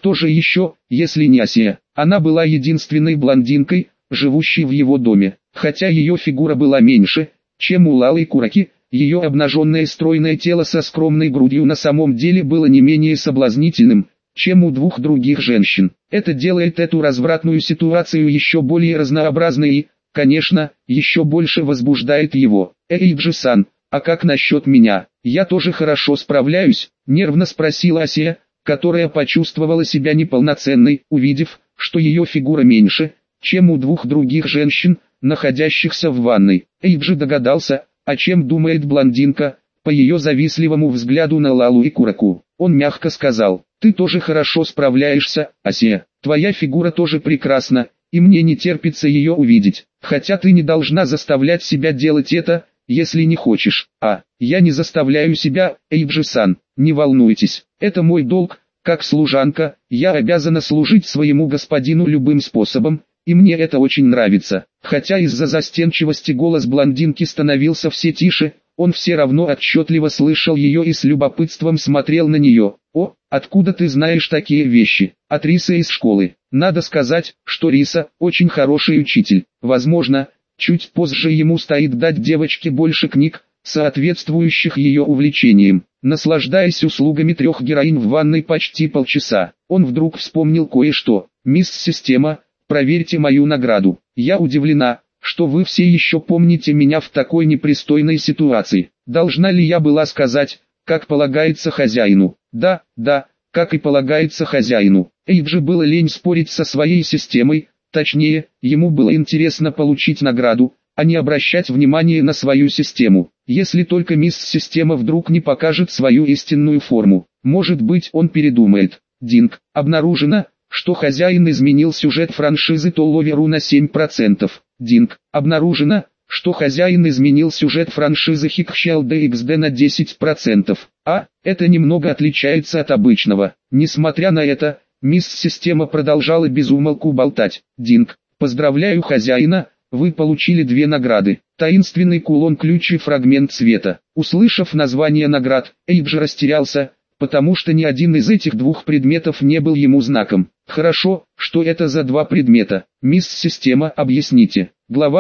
кто же еще, если не Асия? Она была единственной блондинкой, живущей в его доме. Хотя ее фигура была меньше, чем у Лалы Кураки, ее обнаженное стройное тело со скромной грудью на самом деле было не менее соблазнительным, чем у двух других женщин. Это делает эту развратную ситуацию еще более разнообразной и, конечно, еще больше возбуждает его. Эйджи-сан, а как насчет меня? Я тоже хорошо справляюсь, нервно спросила Асия, которая почувствовала себя неполноценной, увидев, что ее фигура меньше, чем у двух других женщин, находящихся в ванной. Эйджи догадался, о чем думает блондинка, по ее завистливому взгляду на Лалу и Кураку. Он мягко сказал: «Ты тоже хорошо справляешься, Асия. Твоя фигура тоже прекрасна, и мне не терпится ее увидеть. Хотя ты не должна заставлять себя делать это, если не хочешь». Я не заставляю себя, Эйджи-сан, не волнуйтесь. Это мой долг, как служанка, я обязана служить своему господину любым способом, и мне это очень нравится. Хотя из-за застенчивости голос блондинки становился все тише, он все равно отчетливо слышал ее и с любопытством смотрел на нее. «О, откуда ты знаешь такие вещи?» «От Риса из школы. Надо сказать, что Риса очень хороший учитель. Возможно, чуть позже ему стоит дать девочке больше книг, соответствующих ее увлечениям». Наслаждаясь услугами трех героинь в ванной почти полчаса, он вдруг вспомнил кое-что. «Мисс Система, проверьте мою награду. Я удивлена, что вы все еще помните меня в такой непристойной ситуации. Должна ли я была сказать, как полагается хозяину?» Да, как и полагается хозяину». Эйджи было лень спорить со своей системой, точнее, ему было интересно получить награду, а не обращать внимание на свою систему. Если только мисс Система вдруг не покажет свою истинную форму, может быть он передумает. Динг, обнаружено, что хозяин изменил сюжет франшизы Толловеру на 7%. Динг, обнаружено, что хозяин изменил сюжет франшизы Хикхщал DXD на 10%. Это немного отличается от обычного. Несмотря на это, мисс Система продолжала без умолку болтать. Динг, поздравляю хозяина, вы получили 2 награды. Таинственный кулон-ключ и фрагмент цвета. Услышав название наград, Эйджи растерялся, потому что ни один из этих 2 предметов не был ему знаком. Хорошо, что это за 2 предмета? Мисс Система, объясните. Глава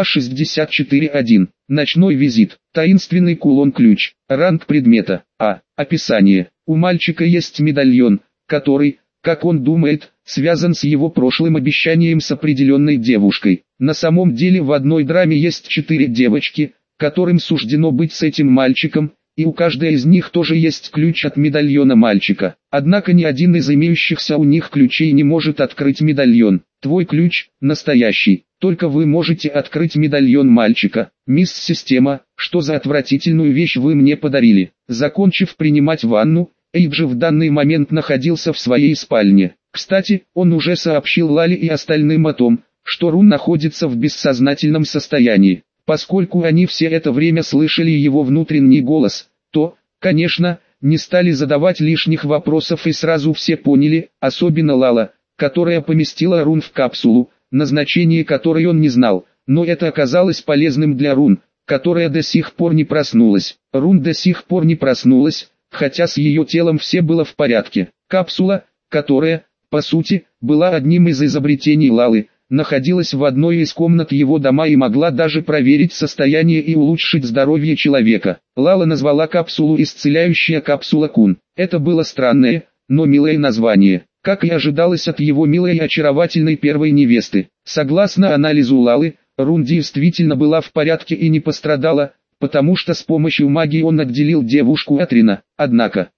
64.1. Ночной визит. Таинственный кулон-ключ. Ранг предмета. Описание. У мальчика есть медальон, который, как он думает, связан с его прошлым обещанием с определенной девушкой. На самом деле в одной драме есть 4 девочки, которым суждено быть с этим мальчиком, и у каждой из них тоже есть ключ от медальона мальчика. Однако ни один из имеющихся у них ключей не может открыть медальон. Твой ключ – настоящий, только вы можете открыть медальон мальчика. Мисс Система, что за отвратительную вещь вы мне подарили? Закончив принимать ванну, Эйджи в данный момент находился в своей спальне. Кстати, он уже сообщил Лале и остальным о том, что Рун находится в бессознательном состоянии. Поскольку они все это время слышали его внутренний голос, то, конечно, не стали задавать лишних вопросов и сразу все поняли, особенно Лала, которая поместила Рун в капсулу, назначение которой он не знал, но это оказалось полезным для Рун, которая до сих пор не проснулась. Рун до сих пор не проснулась, хотя с ее телом все было в порядке. Капсула, которая, по сути, была одним из изобретений Лалы, находилась в одной из комнат его дома и могла даже проверить состояние и улучшить здоровье человека. Лала назвала капсулу «Исцеляющая капсула Кун». Это было странное, но милое название, как и ожидалось от его милой и очаровательной первой невесты. Согласно анализу Лалы, Рун действительно была в порядке и не пострадала, потому что с помощью магии он отделил девушку от Рина. Однако,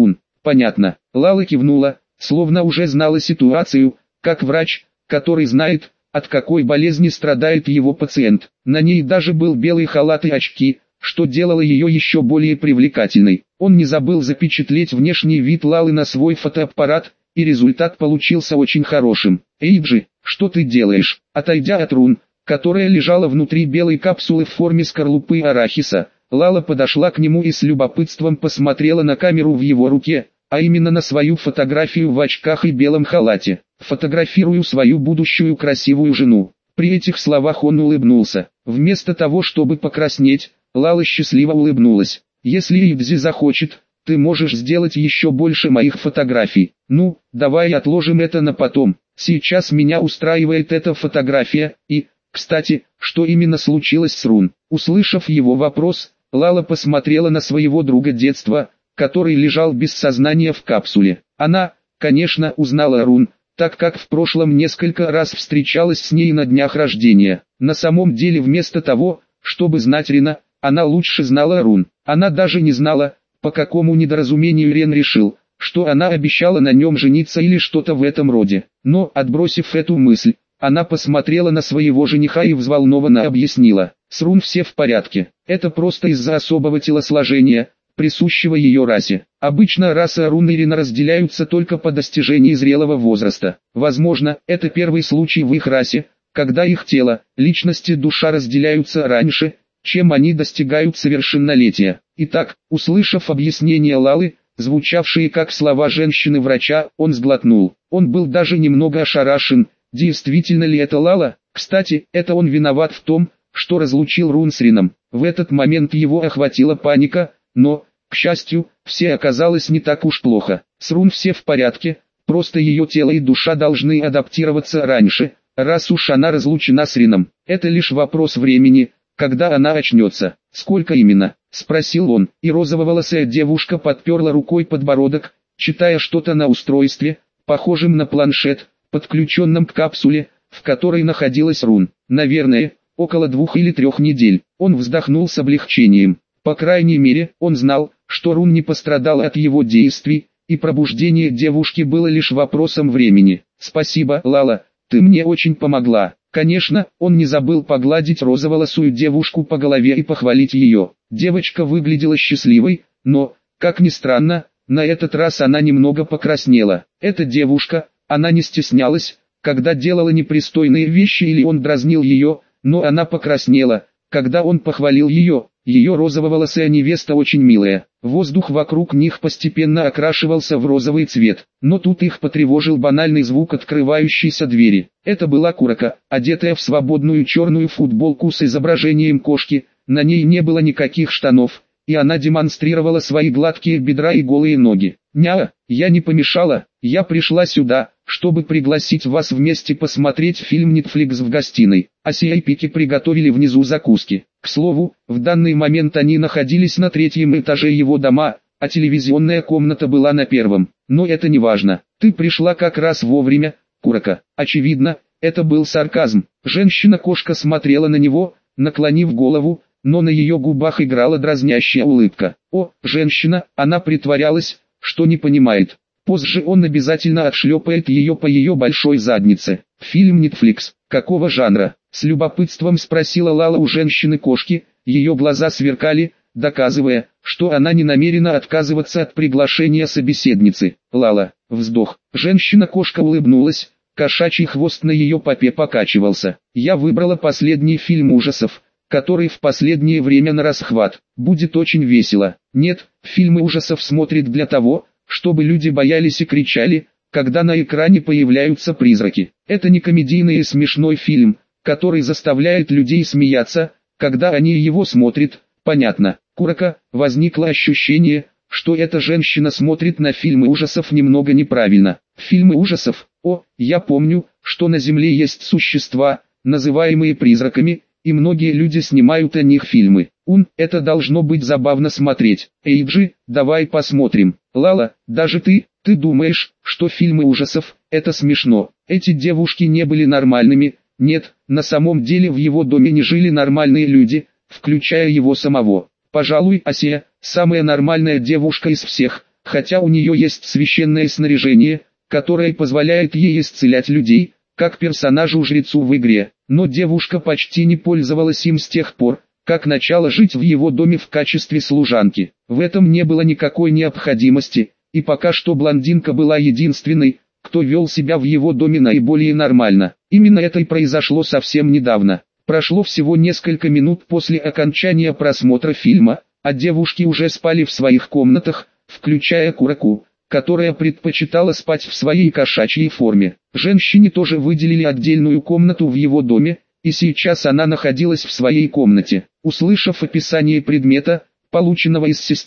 понятно. Лала кивнула, словно уже знала ситуацию, как врач, который знает, от какой болезни страдает его пациент. На ней даже был белый халат и очки, что делало ее еще более привлекательной. Он не забыл запечатлеть внешний вид Лалы на свой фотоаппарат, и результат получился очень хорошим. «Эйджи, что ты делаешь?» Отойдя от Рун, которая лежала внутри белой капсулы в форме скорлупы арахиса, Лала подошла к нему и с любопытством посмотрела на камеру в его руке, а именно на свою фотографию в очках и белом халате. «Фотографирую свою будущую красивую жену». При этих словах он улыбнулся. Вместо того, чтобы покраснеть, Лала счастливо улыбнулась. «Если Идзи захочет, ты можешь сделать еще больше моих фотографий. Ну, давай отложим это на потом. Сейчас меня устраивает эта фотография, и, кстати, что именно случилось с Рун? Услышав его вопрос, Лала посмотрела на своего друга детства, который лежал без сознания в капсуле. Она, конечно, узнала Рун, так как в прошлом несколько раз встречалась с ней на днях рождения. На самом деле вместо того, чтобы знать Рена, она лучше знала Рун. Она даже не знала, по какому недоразумению Рен решил, что она обещала на нем жениться или что-то в этом роде. Но, отбросив эту мысль, она посмотрела на своего жениха и взволнованно объяснила: с Рун все в порядке, это просто из-за особого телосложения, присущего ее расе. Обычно раса Рун и Рена разделяются только по достижении зрелого возраста. Возможно, это первый случай в их расе, когда их тело, личность и душа разделяются раньше, чем они достигают совершеннолетия. Итак, услышав объяснение Лалы, звучавшие как слова женщины-врача, он сглотнул. Он был даже немного ошарашен, действительно ли это Лала. Кстати, это он виноват в том, что разлучил Рун с Реном. В этот момент его охватила паника, но, к счастью, все оказалось не так уж плохо. С Рун все в порядке, просто ее тело и душа должны адаптироваться раньше, раз уж она разлучена с Реном. Это лишь вопрос времени, когда она очнется. Сколько именно? Спросил он, и розововолосая девушка подперла рукой подбородок, читая что-то на устройстве, похожем на планшет, подключенном к капсуле, в которой находилась Рун. Наверное, около 2 или 3 недель. Он вздохнул с облегчением. По крайней мере, он знал, что Рун не пострадал от его действий, и пробуждение девушки было лишь вопросом времени. «Спасибо, Лала, ты мне очень помогла». Конечно, он не забыл погладить розоволосую девушку по голове и похвалить ее. Девочка выглядела счастливой, но, как ни странно, на этот раз она немного покраснела. Эта девушка, она не стеснялась, когда делала непристойные вещи или он дразнил ее, но она покраснела, когда он похвалил ее. Ее розововолосая невеста очень милая. Воздух вокруг них постепенно окрашивался в розовый цвет, но тут их потревожил банальный звук открывающейся двери. Это была Курака, одетая в свободную черную футболку с изображением кошки, на ней не было никаких штанов, и она демонстрировала свои гладкие бедра и голые ноги. «Няа, я не помешала, я пришла сюда, чтобы пригласить вас вместе посмотреть фильм Netflix в гостиной. Асия и Пики приготовили внизу закуски». К слову, в данный момент они находились на 3-м этаже его дома, а телевизионная комната была на 1-м. Но это не важно. Ты пришла как раз вовремя, Курака. Очевидно, это был сарказм. Женщина-кошка смотрела на него, наклонив голову, но на ее губах играла дразнящая улыбка. О, женщина, она притворялась, что не понимает. Позже он обязательно отшлепает ее по ее большой заднице. Фильм Netflix. Какого жанра? С любопытством спросила Лала у женщины-кошки, ее глаза сверкали, доказывая, что она не намерена отказываться от приглашения собеседницы. Лала, вздох. Женщина-кошка улыбнулась, кошачий хвост на ее попе покачивался. Я выбрала последний фильм ужасов, который в последнее время на расхват. Будет очень весело. Нет, фильмы ужасов смотрят для того, чтобы люди боялись и кричали, когда на экране появляются призраки. Это не комедийный и смешной фильм, который заставляет людей смеяться, когда они его смотрят. Понятно. Курака, возникло ощущение, что эта женщина смотрит на фильмы ужасов немного неправильно. Фильмы ужасов? О, я помню, что на Земле есть существа, называемые призраками, и многие люди снимают о них фильмы. Это должно быть забавно смотреть. Эйджи, давай посмотрим. Лала, даже ты думаешь, что фильмы ужасов – это смешно. Эти девушки не были нормальными. Нет, на самом деле в его доме не жили нормальные люди, включая его самого. Пожалуй, Асия – самая нормальная девушка из всех, хотя у нее есть священное снаряжение, которое позволяет ей исцелять людей, как персонажу-жрецу в игре. Но девушка почти не пользовалась им с тех пор, как начала жить в его доме в качестве служанки. В этом не было никакой необходимости, и пока что блондинка была единственной, кто вел себя в его доме наиболее нормально. Именно это и произошло совсем недавно. Прошло всего несколько минут после окончания просмотра фильма, а девушки уже спали в своих комнатах, включая Кураку, которая предпочитала спать в своей кошачьей форме. Женщине тоже выделили отдельную комнату в его доме, и сейчас она находилась в своей комнате. Услышав описание предмета, полученного из системы,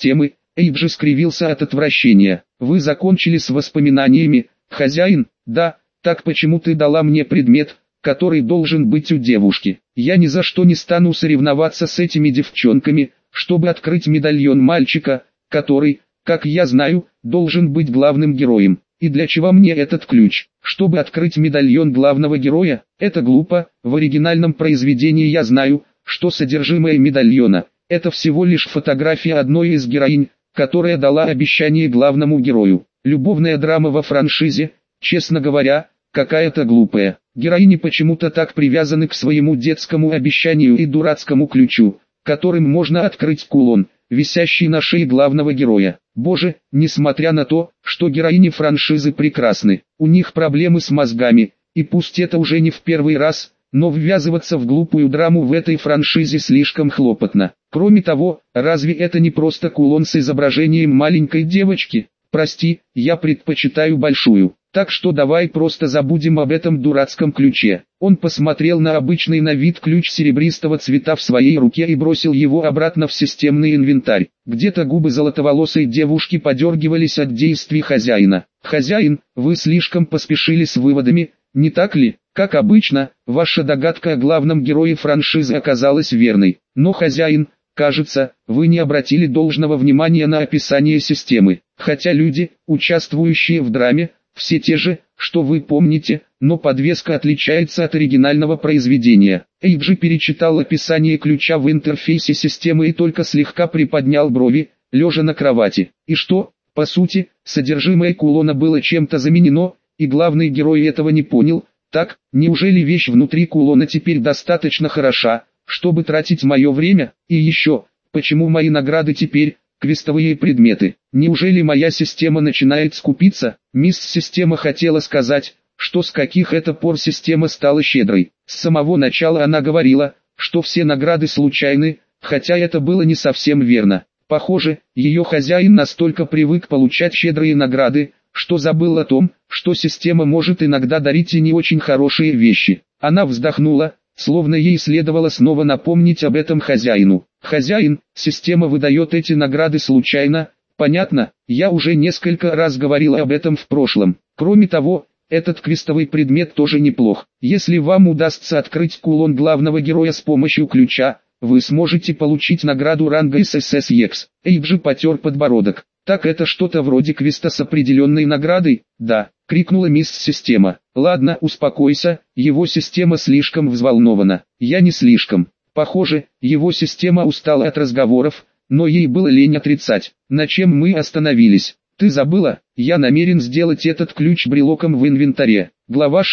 Эйджи скривился от отвращения. Вы закончили с воспоминаниями, хозяин? Да. Так почему ты дала мне предмет, который должен быть у девушки? Я ни за что не стану соревноваться с этими девчонками, чтобы открыть медальон мальчика, который, как я знаю, должен быть главным героем. И для чего мне этот ключ? Чтобы открыть медальон главного героя? Это глупо. В оригинальном произведении я знаю, что содержимое медальона – это всего лишь фотография одной из героинь, которая дала обещание главному герою. Любовная драма во франшизе, честно говоря, какая-то глупая. Героини почему-то так привязаны к своему детскому обещанию и дурацкому ключу, которым можно открыть кулон, висящий на шее главного героя. Боже, несмотря на то, что героини франшизы прекрасны, у них проблемы с мозгами, и пусть это уже не в первый раз, но ввязываться в глупую драму в этой франшизе слишком хлопотно. Кроме того, разве это не просто кулон с изображением маленькой девочки? Прости, я предпочитаю большую. Так что давай просто забудем об этом дурацком ключе. Он посмотрел на обычный на вид ключ серебристого цвета в своей руке и бросил его обратно в системный инвентарь. Где-то губы золотоволосой девушки подергивались от действий хозяина. «Хозяин, вы слишком поспешили с выводами, не так ли? Как обычно, ваша догадка о главном герое франшизы оказалась верной. Но хозяин, кажется, вы не обратили должного внимания на описание системы. Хотя люди, участвующие в драме, все те же, что вы помните, но подвеска отличается от оригинального произведения». Эйджи перечитал описание ключа в интерфейсе системы и только слегка приподнял брови, лежа на кровати. И что, по сути, содержимое кулона было чем-то заменено, и главный герой этого не понял. Так, неужели вещь внутри кулона теперь достаточно хороша, чтобы тратить мое время? И еще, почему мои награды теперь квестовые предметы? Неужели моя система начинает скупиться? Мисс Система хотела сказать, что с каких это пор система стала щедрой. С самого начала она говорила, что все награды случайны, хотя это было не совсем верно. Похоже, ее хозяин настолько привык получать щедрые награды, что забыл о том, что система может иногда дарить и не очень хорошие вещи. Она вздохнула, словно ей следовало снова напомнить об этом хозяину. «Хозяин, система выдает эти награды случайно, понятно, я уже несколько раз говорил об этом в прошлом. Кроме того, этот квестовый предмет тоже неплох. Если вам удастся открыть кулон главного героя с помощью ключа, вы сможете получить награду ранга SSS-EX». Эйджи потер подбородок. «Так это что-то вроде квеста с определенной наградой?» «Да», — крикнула мисс Система. «Ладно, успокойся, его система слишком взволнована». «Я не слишком». Похоже, его система устала от разговоров, но ей было лень отрицать. «На чем мы остановились? Ты забыла? Я намерен сделать этот ключ брелоком в инвентаре». Глава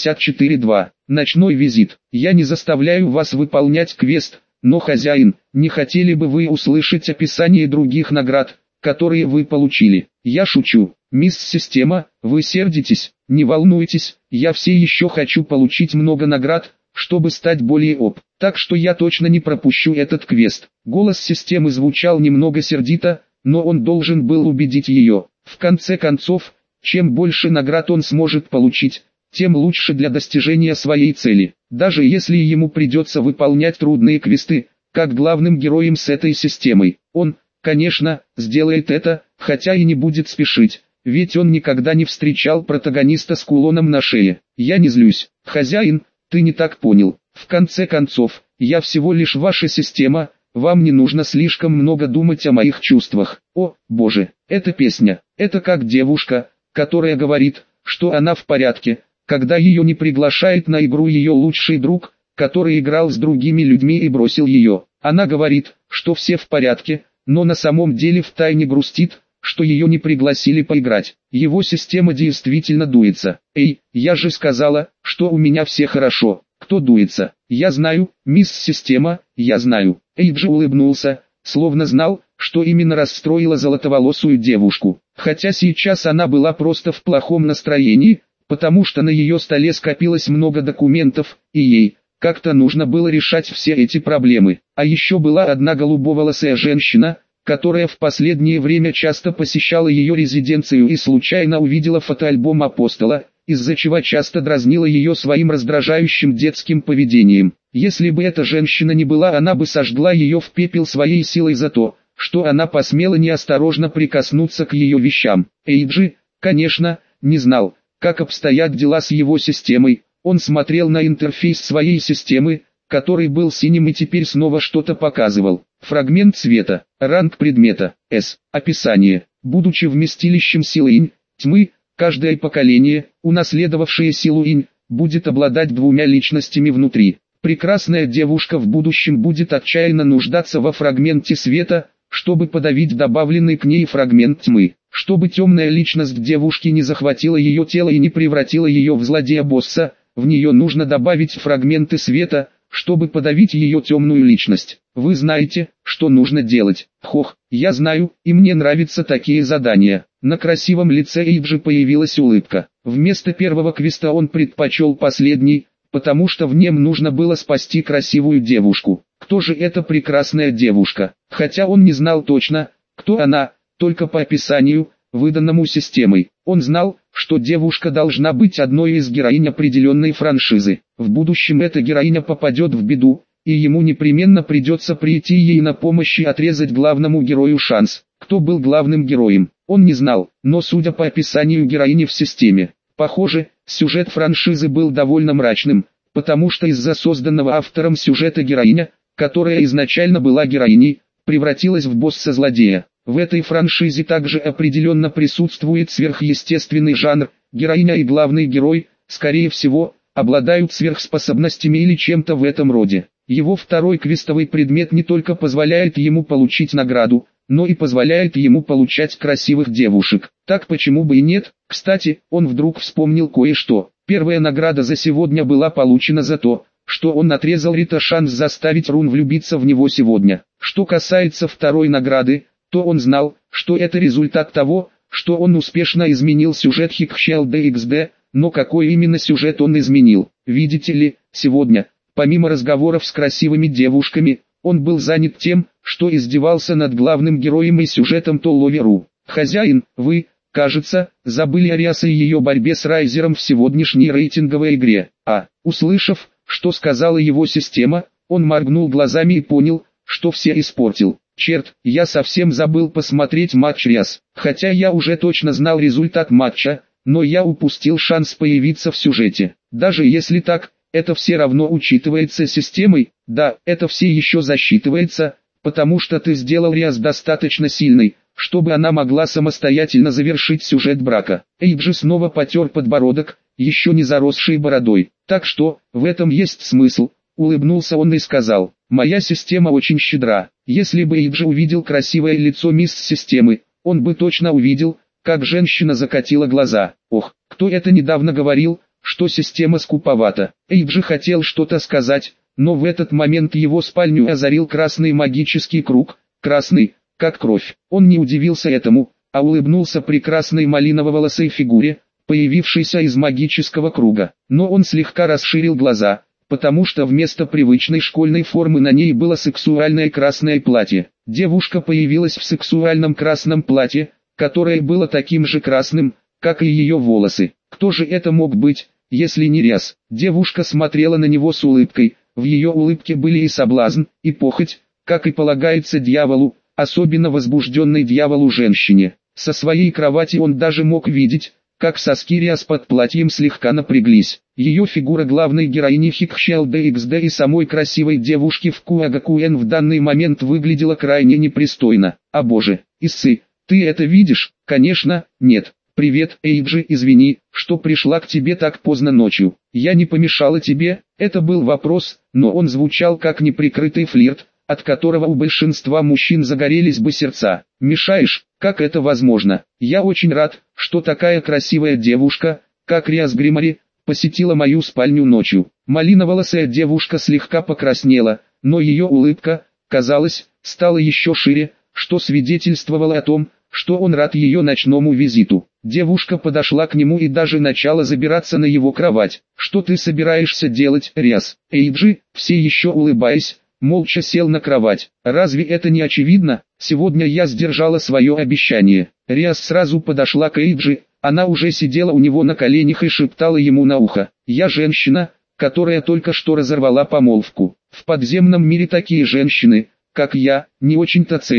64.2. Ночной визит. «Я не заставляю вас выполнять квест, но, хозяин, не хотели бы вы услышать описание других наград, которые вы получили?» «Я шучу. Мисс Система, вы сердитесь? Не волнуйтесь, я все еще хочу получить много наград, чтобы стать более так что я точно не пропущу этот квест». Голос системы звучал немного сердито, но он должен был убедить ее. В конце концов, чем больше наград он сможет получить, тем лучше для достижения своей цели. Даже если ему придется выполнять трудные квесты, как главным героем с этой системой, он, конечно, сделает это, хотя и не будет спешить, ведь он никогда не встречал протагониста с кулоном на шее. «Я не злюсь, хозяин, ты не так понял. В конце концов, я всего лишь ваша система, вам не нужно слишком много думать о моих чувствах». О, боже, эта песня, это как девушка, которая говорит, что она в порядке, когда ее не приглашает на игру ее лучший друг, который играл с другими людьми и бросил ее. Она говорит, что все в порядке, но на самом деле втайне грустит, что ее не пригласили поиграть. Его система действительно дуется. «Эй, я же сказала, что у меня все хорошо». «Кто дуется?» «Я знаю, мисс Система, я знаю». Эйджи улыбнулся, словно знал, что именно расстроило золотоволосую девушку. Хотя сейчас она была просто в плохом настроении, потому что на ее столе скопилось много документов, и ей как-то нужно было решать все эти проблемы. А еще была одна голубоволосая женщина, которая в последнее время часто посещала ее резиденцию и случайно увидела фотоальбом Апостола, из-за чего часто дразнила ее своим раздражающим детским поведением. Если бы эта женщина не была, она бы сожгла ее в пепел своей силой за то, что она посмела неосторожно прикоснуться к ее вещам. Эйджи, конечно, не знал, как обстоят дела с его системой. Он смотрел на интерфейс своей системы, который был синим и теперь снова что-то показывал. Фрагмент цвета, ранг предмета, S. Описание. Будучи вместилищем силы инь, тьмы, каждое поколение, унаследовавшее силу инь, будет обладать двумя личностями внутри. Прекрасная девушка в будущем будет отчаянно нуждаться во фрагменте света, чтобы подавить добавленный к ней фрагмент тьмы. Чтобы темная личность девушки не захватила ее тело и не превратила ее в злодея-босса, в нее нужно добавить фрагменты света, чтобы подавить ее темную личность. Вы знаете, что нужно делать. Хох, я знаю, и мне нравятся такие задания. На красивом лице Эйджи появилась улыбка. Вместо первого квеста он предпочел последний, потому что в нем нужно было спасти красивую девушку. Кто же эта прекрасная девушка? Хотя он не знал точно, кто она, только по описанию, выданному системой. Он знал, что девушка должна быть одной из героинь определенной франшизы. В будущем эта героиня попадет в беду, и ему непременно придется прийти ей на помощь и отрезать главному герою шанс. Кто был главным героем, он не знал, но судя по описанию героини в системе, похоже, сюжет франшизы был довольно мрачным, потому что из-за созданного автором сюжета героиня, которая изначально была героиней, превратилась в босса-злодея. В этой франшизе также определенно присутствует сверхъестественный жанр, героиня и главный герой, скорее всего, обладают сверхспособностями или чем-то в этом роде. Его второй квестовый предмет не только позволяет ему получить награду, но и позволяет ему получать красивых девушек. Так почему бы и нет? Кстати, он вдруг вспомнил кое-что. Первая награда за сегодня была получена за то, что он отрезал Рита шанс заставить Рун влюбиться в него сегодня. Что касается второй награды, то он знал, что это результат того, что он успешно изменил сюжет Хикхщал DXD, но какой именно сюжет он изменил? Видите ли, сегодня, помимо разговоров с красивыми девушками, он был занят тем, что издевался над главным героем и сюжетом Толловеру. Хозяин, вы, кажется, забыли о Риасе и ее борьбе с Райзером в сегодняшней рейтинговой игре. Услышав, что сказала его система, он моргнул глазами и понял, что все испортил. Черт, я совсем забыл посмотреть матч Риас. Хотя я уже точно знал результат матча, но я упустил шанс появиться в сюжете. Даже если так, это все равно учитывается системой. Да, это все еще засчитывается, потому что ты сделал Риас достаточно сильной, чтобы она могла самостоятельно завершить сюжет брака. Эйджи снова потер подбородок, еще не заросший бородой. Так что, в этом есть смысл. Улыбнулся он и сказал, моя система очень щедра. Если бы Эйджи увидел красивое лицо мисс системы, он бы точно увидел, как женщина закатила глаза. Ох, кто это недавно говорил, что система скуповата. Эйджи хотел что-то сказать, но в этот момент его спальню озарил красный магический круг, красный, как кровь. Он не удивился этому, а улыбнулся прекрасной малиново-волосой фигуре, появившейся из магического круга. Но он слегка расширил глаза, потому что вместо привычной школьной формы на ней было сексуальное красное платье. Девушка появилась в сексуальном красном платье, которое было таким же красным, как и ее волосы. Кто же это мог быть, если не Риас? Девушка смотрела на него с улыбкой, в ее улыбке были и соблазн, и похоть, как и полагается дьяволу, особенно возбужденной дьяволу женщине. Со своей кровати он даже мог видеть, как соски Риас под платьем слегка напряглись. Ее фигура главной героини Хикхщал DXD и самой красивой девушки в Куагакуэн в данный момент выглядела крайне непристойно. А боже, Иссы, ты это видишь? Конечно, нет. Привет, Эйджи, извини, что пришла к тебе так поздно ночью. Я не помешала тебе, это был вопрос, но он звучал как неприкрытый флирт, от которого у большинства мужчин загорелись бы сердца. Мешаешь? Как это возможно? Я очень рад, что такая красивая девушка, как Риас Гримари, посетила мою спальню ночью. Малиноволосая девушка слегка покраснела, но ее улыбка, казалось, стала еще шире, что свидетельствовало о том, что он рад ее ночному визиту. Девушка подошла к нему и даже начала забираться на его кровать. «Что ты собираешься делать, Риас?» Эйджи, все еще улыбаясь, молча сел на кровать. «Разве это не очевидно? Сегодня я сдержала свое обещание». Риас сразу подошла к Эйджи, она уже сидела у него на коленях и шептала ему на ухо. «Я женщина, которая только что разорвала помолвку. В подземном мире такие женщины, как я, не очень-то ценятся.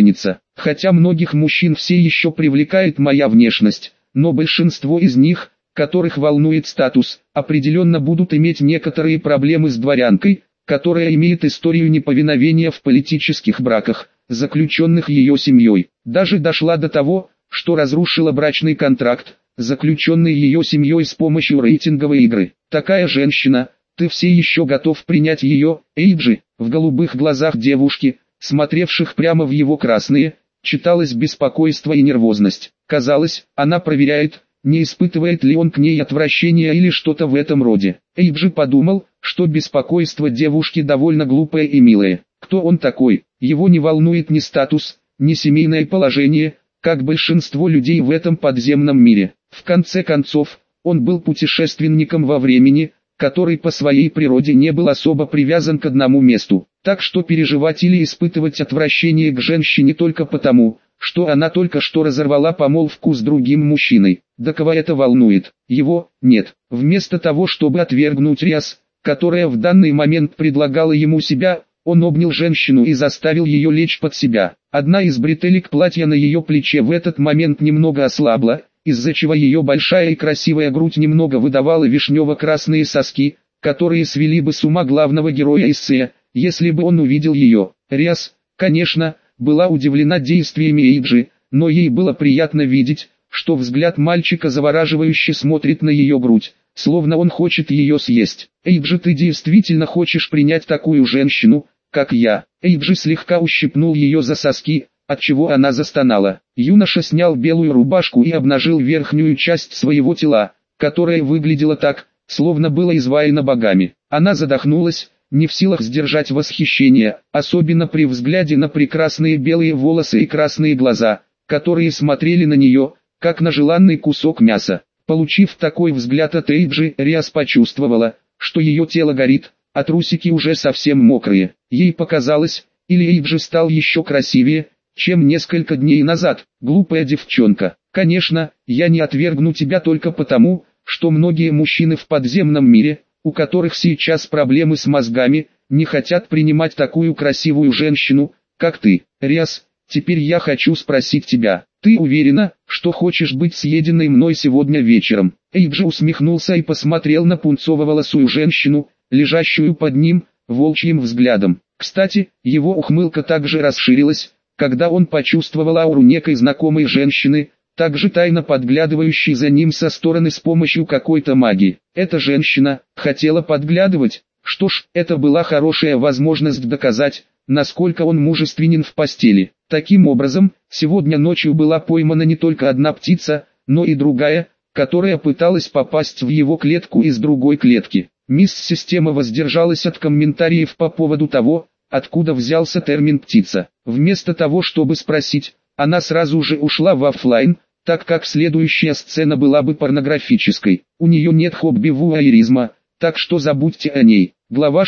Хотя многих мужчин все еще привлекает моя внешность, но большинство из них, которых волнует статус, определенно будут иметь некоторые проблемы с дворянкой, которая имеет историю неповиновения в политических браках, заключенных ее семьей. Даже дошла до того, что разрушила брачный контракт, заключенный ее семьей с помощью рейтинговой игры. Такая женщина, ты все еще готов принять ее, Эйджи? В голубых глазах девушки, смотревших прямо в его красные, читалось беспокойство и нервозность. Казалось, она проверяет, не испытывает ли он к ней отвращения или что-то в этом роде. Эйджи подумал, что беспокойство девушки довольно глупое и милое. Кто он такой? Его не волнует ни статус, ни семейное положение, как большинство людей в этом подземном мире. В конце концов, он был путешественником во времени, который по своей природе не был особо привязан к одному месту. Так что переживать или испытывать отвращение к женщине только потому, что она только что разорвала помолвку с другим мужчиной. Да кого это волнует? Его? Нет. Вместо того, чтобы отвергнуть Риас, которая в данный момент предлагала ему себя, он обнял женщину и заставил ее лечь под себя. Одна из бретелек платья на ее плече в этот момент немного ослабла, из-за чего ее большая и красивая грудь немного выдавала вишнево-красные соски, которые свели бы с ума главного героя эссе, если бы он увидел ее. Риас, конечно, была удивлена действиями Эйджи, но ей было приятно видеть, что взгляд мальчика завораживающе смотрит на ее грудь, словно он хочет ее съесть. Эйджи, ты действительно хочешь принять такую женщину, как я? Эйджи слегка ущипнул ее за соски, отчего она застонала. Юноша снял белую рубашку и обнажил верхнюю часть своего тела, которая выглядела так, словно было изваяно богами. Она задохнулась, не в силах сдержать восхищение, особенно при взгляде на прекрасные белые волосы и красные глаза, которые смотрели на нее, как на желанный кусок мяса. Получив такой взгляд от Эйджи, Риас почувствовала, что ее тело горит, а трусики уже совсем мокрые. Ей показалось, или Эйджи стал еще красивее, чем несколько дней назад. Глупая девчонка. Конечно, я не отвергну тебя только потому, что многие мужчины в подземном мире, у которых сейчас проблемы с мозгами, не хотят принимать такую красивую женщину, как ты. Риас, теперь я хочу спросить тебя, ты уверена, что хочешь быть съеденной мной сегодня вечером? Эйджи усмехнулся и посмотрел на пунцово-волосую женщину, лежащую под ним, волчьим взглядом. Кстати, его ухмылка также расширилась, когда он почувствовал ауру некой знакомой женщины, также тайно подглядывающей за ним со стороны с помощью какой-то магии. Эта женщина хотела подглядывать. Что ж, это была хорошая возможность доказать, насколько он мужественен в постели. Таким образом, сегодня ночью была поймана не только одна птица, но и другая, которая пыталась попасть в его клетку из другой клетки. Мисс Система воздержалась от комментариев по поводу того, откуда взялся термин «птица». Вместо того, чтобы спросить, она сразу же ушла в оффлайн, так как следующая сцена была бы порнографической. У нее нет хобби вуайеризма, так что забудьте о ней. Глава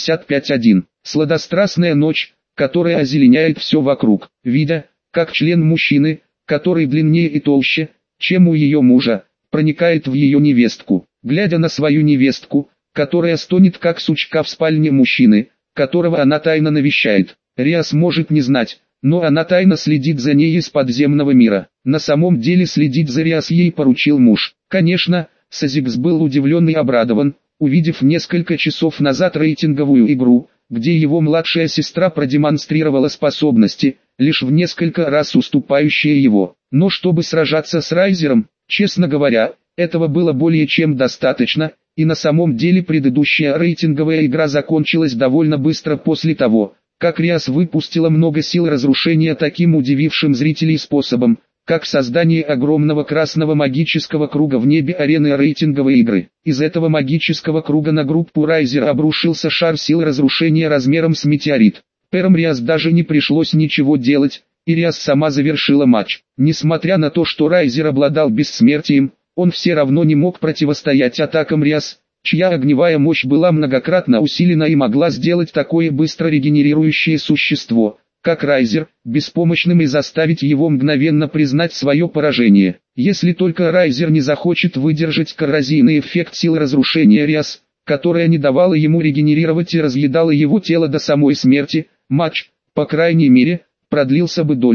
65.1. Сладострастная ночь, которая озеленяет все вокруг. Видя, как член мужчины, который длиннее и толще, чем у ее мужа, проникает в ее невестку. Глядя на свою невестку, которая стонет как сучка в спальне мужчины, которого она тайно навещает. Риас может не знать, но она тайно следит за ней из подземного мира. На самом деле следить за Риас ей поручил муж. Конечно, Сазикс был удивлен и обрадован, увидев несколько часов назад рейтинговую игру, где его младшая сестра продемонстрировала способности, лишь в несколько раз уступающие его. Но чтобы сражаться с Райзером, честно говоря, этого было более чем достаточно, и на самом деле предыдущая рейтинговая игра закончилась довольно быстро после того, как Риас выпустила много сил разрушения таким удивившим зрителей способом, как создание огромного красного магического круга в небе арены рейтинговой игры. Из этого магического круга на группу Райзер обрушился шар сил разрушения размером с метеорит. Пером Риас даже не пришлось ничего делать, и Риас сама завершила матч. Несмотря на то, что Райзер обладал бессмертием, он все равно не мог противостоять атакам Риас, чья огневая мощь была многократно усилена и могла сделать такое быстро регенерирующее существо, как Райзер, беспомощным и заставить его мгновенно признать свое поражение. Если только Райзер не захочет выдержать коррозийный эффект сил разрушения Риас, которая не давала ему регенерировать и разъедала его тело до самой смерти, матч, по крайней мере, продлился бы дольше.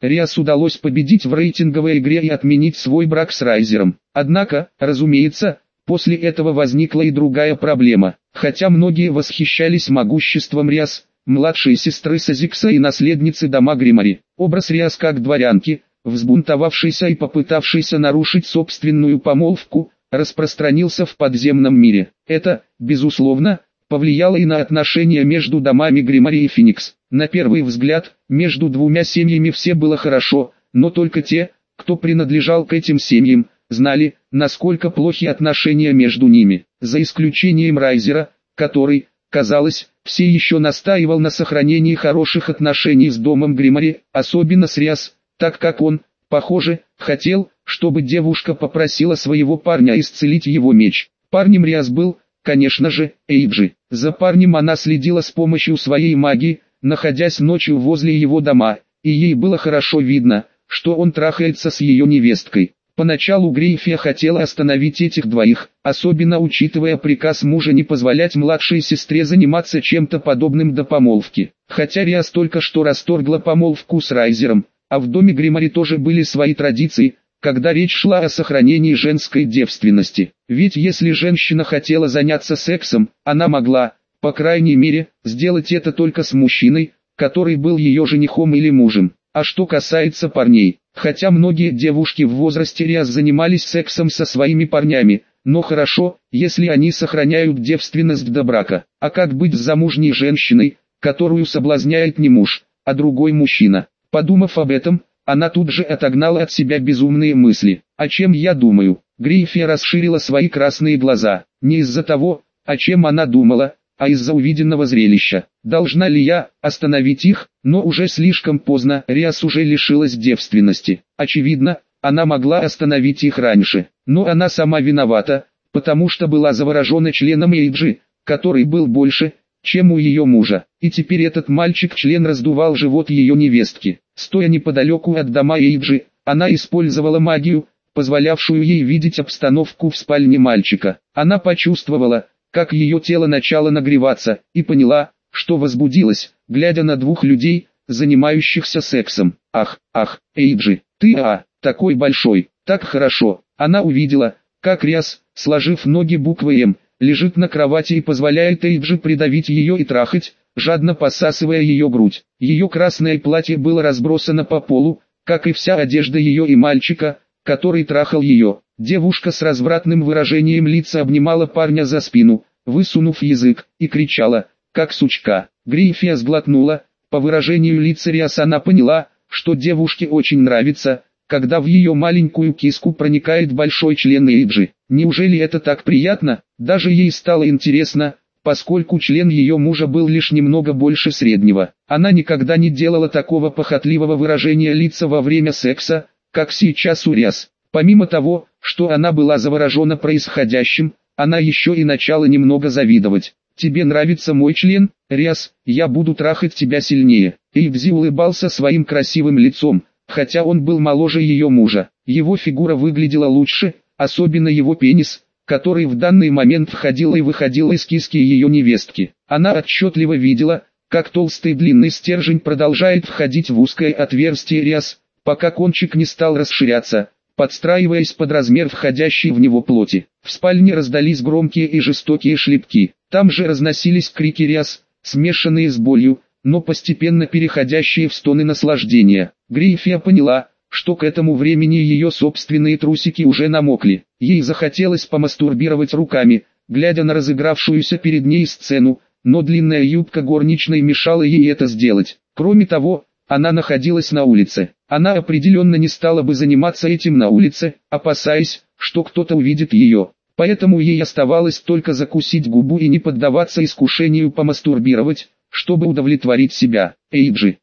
Риас удалось победить в рейтинговой игре и отменить свой брак с Райзером. Однако, разумеется, после этого возникла и другая проблема. Хотя многие восхищались могуществом Риас, младшей сестры Сазикса и наследницы дома Гримари, образ Риас как дворянки, взбунтовавшейся и попытавшейся нарушить собственную помолвку, распространился в подземном мире. Это, безусловно, повлияло и на отношения между домами Гримари и Феникс. На первый взгляд, между двумя семьями все было хорошо, но только те, кто принадлежал к этим семьям, знали, насколько плохи отношения между ними. За исключением Райзера, который, казалось, все еще настаивал на сохранении хороших отношений с домом Гримари, особенно с Риас, так как он, похоже, хотел, чтобы девушка попросила своего парня исцелить его меч. Парнем Риас был, конечно же, Эйджи. За парнем она следила с помощью своей магии, находясь ночью возле его дома, и ей было хорошо видно, что он трахается с ее невесткой. Поначалу Грейфия хотела остановить этих двоих, особенно учитывая приказ мужа не позволять младшей сестре заниматься чем-то подобным до помолвки. Хотя Риас только что расторгла помолвку с Райзером, а в доме Гримари тоже были свои традиции, когда речь шла о сохранении женской девственности. Ведь если женщина хотела заняться сексом, она могла, по крайней мере, сделать это только с мужчиной, который был ее женихом или мужем. А что касается парней, хотя многие девушки в возрасте Риас занимались сексом со своими парнями, но хорошо, если они сохраняют девственность до брака. А как быть с замужней женщиной, которую соблазняет не муж, а другой мужчина? Подумав об этом, она тут же отогнала от себя безумные мысли. О чем я думаю? Грейфия расширила свои красные глаза. Не из-за того, о чем она думала, а из-за увиденного зрелища. Должна ли я остановить их? Но уже слишком поздно. Риас уже лишилась девственности. Очевидно, она могла остановить их раньше. Но она сама виновата, потому что была заворожена членом Эйджи, который был больше, чем у ее мужа. И теперь этот мальчик-член раздувал живот ее невестки. Стоя неподалеку от дома Эйджи, она использовала магию, позволявшую ей видеть обстановку в спальне мальчика. Она почувствовала, как ее тело начало нагреваться, и поняла, что возбудилась, глядя на двух людей, занимающихся сексом. Ах, Эйджи, ты такой большой, так хорошо. Она увидела, как Риас, сложив ноги буквой «М», лежит на кровати и позволяет Эйджи придавить ее и трахать, жадно посасывая ее грудь. Ее красное платье было разбросано по полу, как и вся одежда ее и мальчика, который трахал ее. Девушка с развратным выражением лица обнимала парня за спину, высунув язык, и кричала, как сучка. Грейфия сглотнула. По выражению лица Риас она поняла, что девушке очень нравится, когда в ее маленькую киску проникает большой член Эйджи. Неужели это так приятно? Даже ей стало интересно, поскольку член ее мужа был лишь немного больше среднего. Она никогда не делала такого похотливого выражения лица во время секса, как сейчас у Риас. Помимо того, что она была заворожена происходящим, она еще и начала немного завидовать. «Тебе нравится мой член, Риас? Я буду трахать тебя сильнее». Эйджи улыбался своим красивым лицом, хотя он был моложе ее мужа. Его фигура выглядела лучше, особенно его пенис, который в данный момент входил и выходил из киски ее невестки. Она отчетливо видела, как толстый длинный стержень продолжает входить в узкое отверстие Риас, пока кончик не стал расширяться, подстраиваясь под размер входящей в него плоти. В спальне раздались громкие и жестокие шлепки. Там же разносились крики Риас, смешанные с болью, но постепенно переходящие в стоны наслаждения. Грейфия поняла, что к этому времени ее собственные трусики уже намокли. Ей захотелось помастурбировать руками, глядя на разыгравшуюся перед ней сцену, но длинная юбка горничной мешала ей это сделать. Кроме того, она находилась на улице. Она определенно не стала бы заниматься этим на улице, опасаясь, что кто-то увидит ее. Поэтому ей оставалось только закусить губу и не поддаваться искушению помастурбировать, чтобы удовлетворить себя. Эйджи,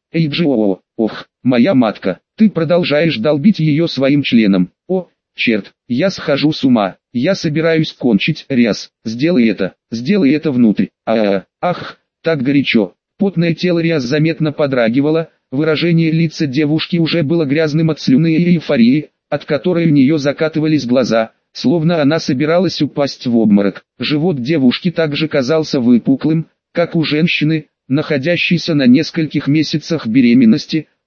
ох, моя матка, ты продолжаешь долбить ее своим членом. О, черт, я схожу с ума, я собираюсь кончить. Риас, сделай это внутрь. Ах, так горячо. Потное тело Риас заметно подрагивало, выражение лица девушки уже было грязным от слюны и эйфории, от которой у нее закатывались глаза, словно она собиралась упасть в обморок. Живот девушки также казался выпуклым, как у женщины, находящейся на нескольких месяцах беременности,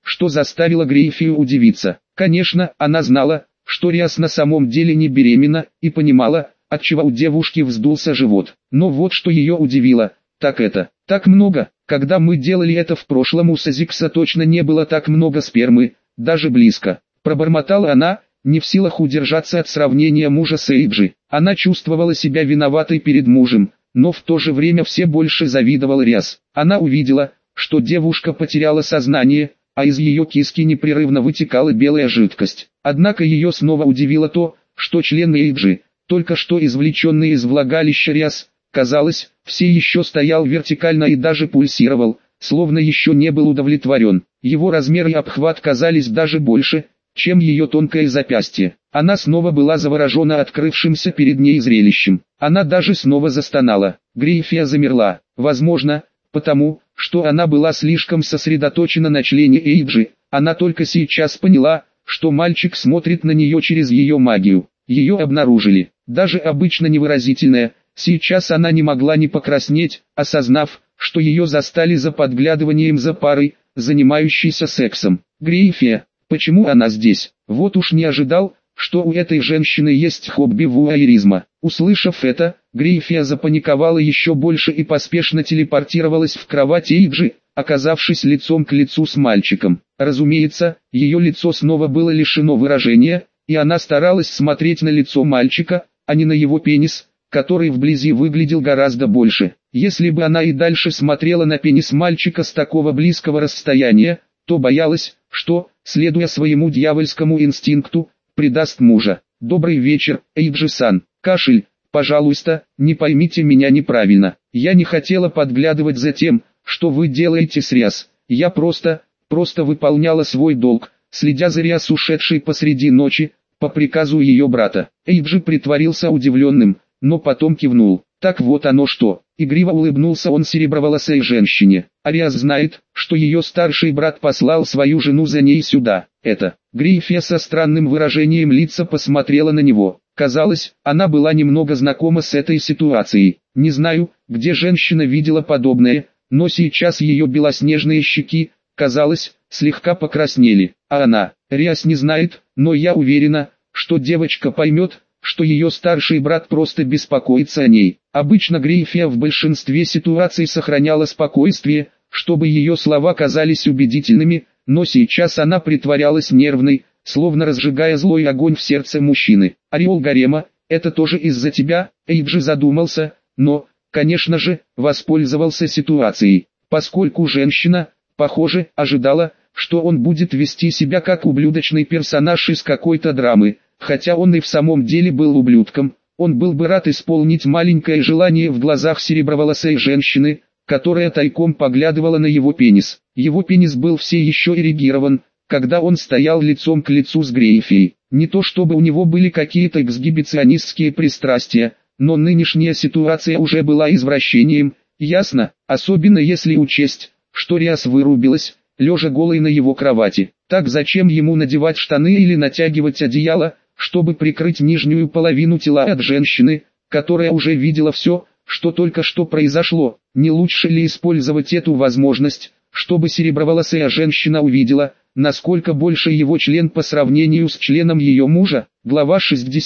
что заставило Грейфию удивиться. Конечно, она знала, что Риас на самом деле не беременна, и понимала, отчего у девушки вздулся живот. Но вот что ее удивило, так это, так много, когда мы делали это в прошлом у Сазикса точно не было так много спермы, даже близко. Пробормотала она, не в силах удержаться от сравнения мужа с Эйджи. Она чувствовала себя виноватой перед мужем, но в то же время все больше завидовал Риас. Она увидела, что девушка потеряла сознание, а из ее киски непрерывно вытекала белая жидкость. Однако ее снова удивило то, что член Эйджи, только что извлеченный из влагалища Риас, казалось, все еще стоял вертикально и даже пульсировал, словно еще не был удовлетворен. Его размер и обхват казались даже больше, чем ее тонкое запястье. Она снова была заворожена открывшимся перед ней зрелищем. Она даже снова застонала. Грейфия замерла, возможно, потому, что она была слишком сосредоточена на члене Эйджи. Она только сейчас поняла, что мальчик смотрит на нее через ее магию. Ее обнаружили, даже обычно невыразительная. Сейчас она не могла не покраснеть, осознав, что ее застали за подглядыванием за парой, занимающейся сексом. Грейфия, почему она здесь? Вот уж не ожидал, что у этой женщины есть хобби вуайеризма. Услышав это, Грейфия запаниковала еще больше и поспешно телепортировалась в кровать Эйджи, оказавшись лицом к лицу с мальчиком. Разумеется, ее лицо снова было лишено выражения, и она старалась смотреть на лицо мальчика, а не на его пенис, который вблизи выглядел гораздо больше. Если бы она и дальше смотрела на пенис мальчика с такого близкого расстояния, то боялась, что, следуя своему дьявольскому инстинкту, предаст мужа. «Добрый вечер, Эйджи-сан. Кашель, пожалуйста, не поймите меня неправильно. Я не хотела подглядывать за тем, что вы делаете с Риас. Я просто выполняла свой долг, следя за Риас, ушедшей посреди ночи, по приказу ее брата». Эйджи притворился удивленным, но потом кивнул. «Так вот оно что». Игриво улыбнулся он сереброволосой женщине. «Риас знает, что ее старший брат послал свою жену за ней сюда. Это». Грейфия со странным выражением лица посмотрела на него. Казалось, она была немного знакома с этой ситуацией. Не знаю, где женщина видела подобное, но сейчас ее белоснежные щеки, казалось, слегка покраснели. А она, Риас не знает, но я уверена, что девочка поймет, что ее старший брат просто беспокоится о ней. Обычно Грейфия в большинстве ситуаций сохраняла спокойствие, чтобы ее слова казались убедительными, но сейчас она притворялась нервной, словно разжигая злой огонь в сердце мужчины. «Ореол гарема, это тоже из-за тебя?» Эйджи задумался, но, конечно же, воспользовался ситуацией, поскольку женщина, похоже, ожидала, что он будет вести себя как ублюдочный персонаж из какой-то драмы. Хотя он и в самом деле был ублюдком, он был бы рад исполнить маленькое желание в глазах сереброволосой женщины, которая тайком поглядывала на его пенис. Его пенис был все еще эрегирован, когда он стоял лицом к лицу с Грейфией. Не то чтобы у него были какие-то эксгибиционистские пристрастия, но нынешняя ситуация уже была извращением, ясно, особенно если учесть, что Риас вырубилась, лежа голой на его кровати. Так зачем ему надевать штаны или натягивать одеяло, чтобы прикрыть нижнюю половину тела от женщины, которая уже видела все, что только что произошло? Не лучше ли использовать эту возможность, чтобы сереброволосая женщина увидела, насколько больше его член по сравнению с членом ее мужа? Глава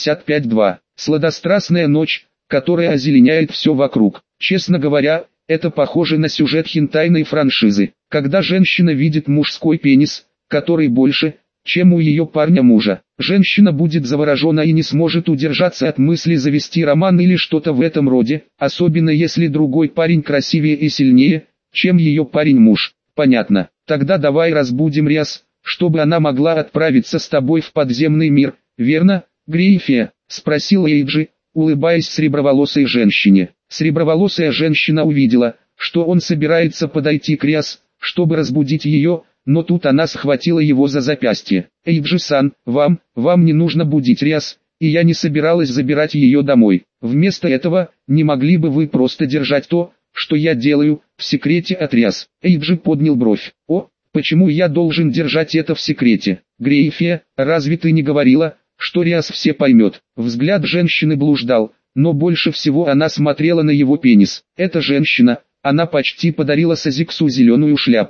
65.2. Сладострастная ночь, которая озеленяет все вокруг. Честно говоря, это похоже на сюжет хентайной франшизы, когда женщина видит мужской пенис, который больше, чем у ее парня-мужа. Женщина будет заворожена и не сможет удержаться от мысли завести роман или что-то в этом роде, особенно если другой парень красивее и сильнее, чем ее парень-муж. Понятно. Тогда давай разбудим Риас, чтобы она могла отправиться с тобой в подземный мир, верно, Грейфия? Спросил Эйджи, улыбаясь среброволосой женщине. Среброволосая женщина увидела, что он собирается подойти к Риас, чтобы разбудить ее, но тут она схватила его за запястье. «Эйджи-сан, вам не нужно будить Риас, и я не собиралась забирать ее домой. Вместо этого, не могли бы вы просто держать то, что я делаю, в секрете от Риас?» Эйджи поднял бровь. «О, почему я должен держать это в секрете? Грейфия, разве ты не говорила, что Риас все поймет?» Взгляд женщины блуждал, но больше всего она смотрела на его пенис. Эта женщина, она почти подарила Сазиксу зеленую шляпу.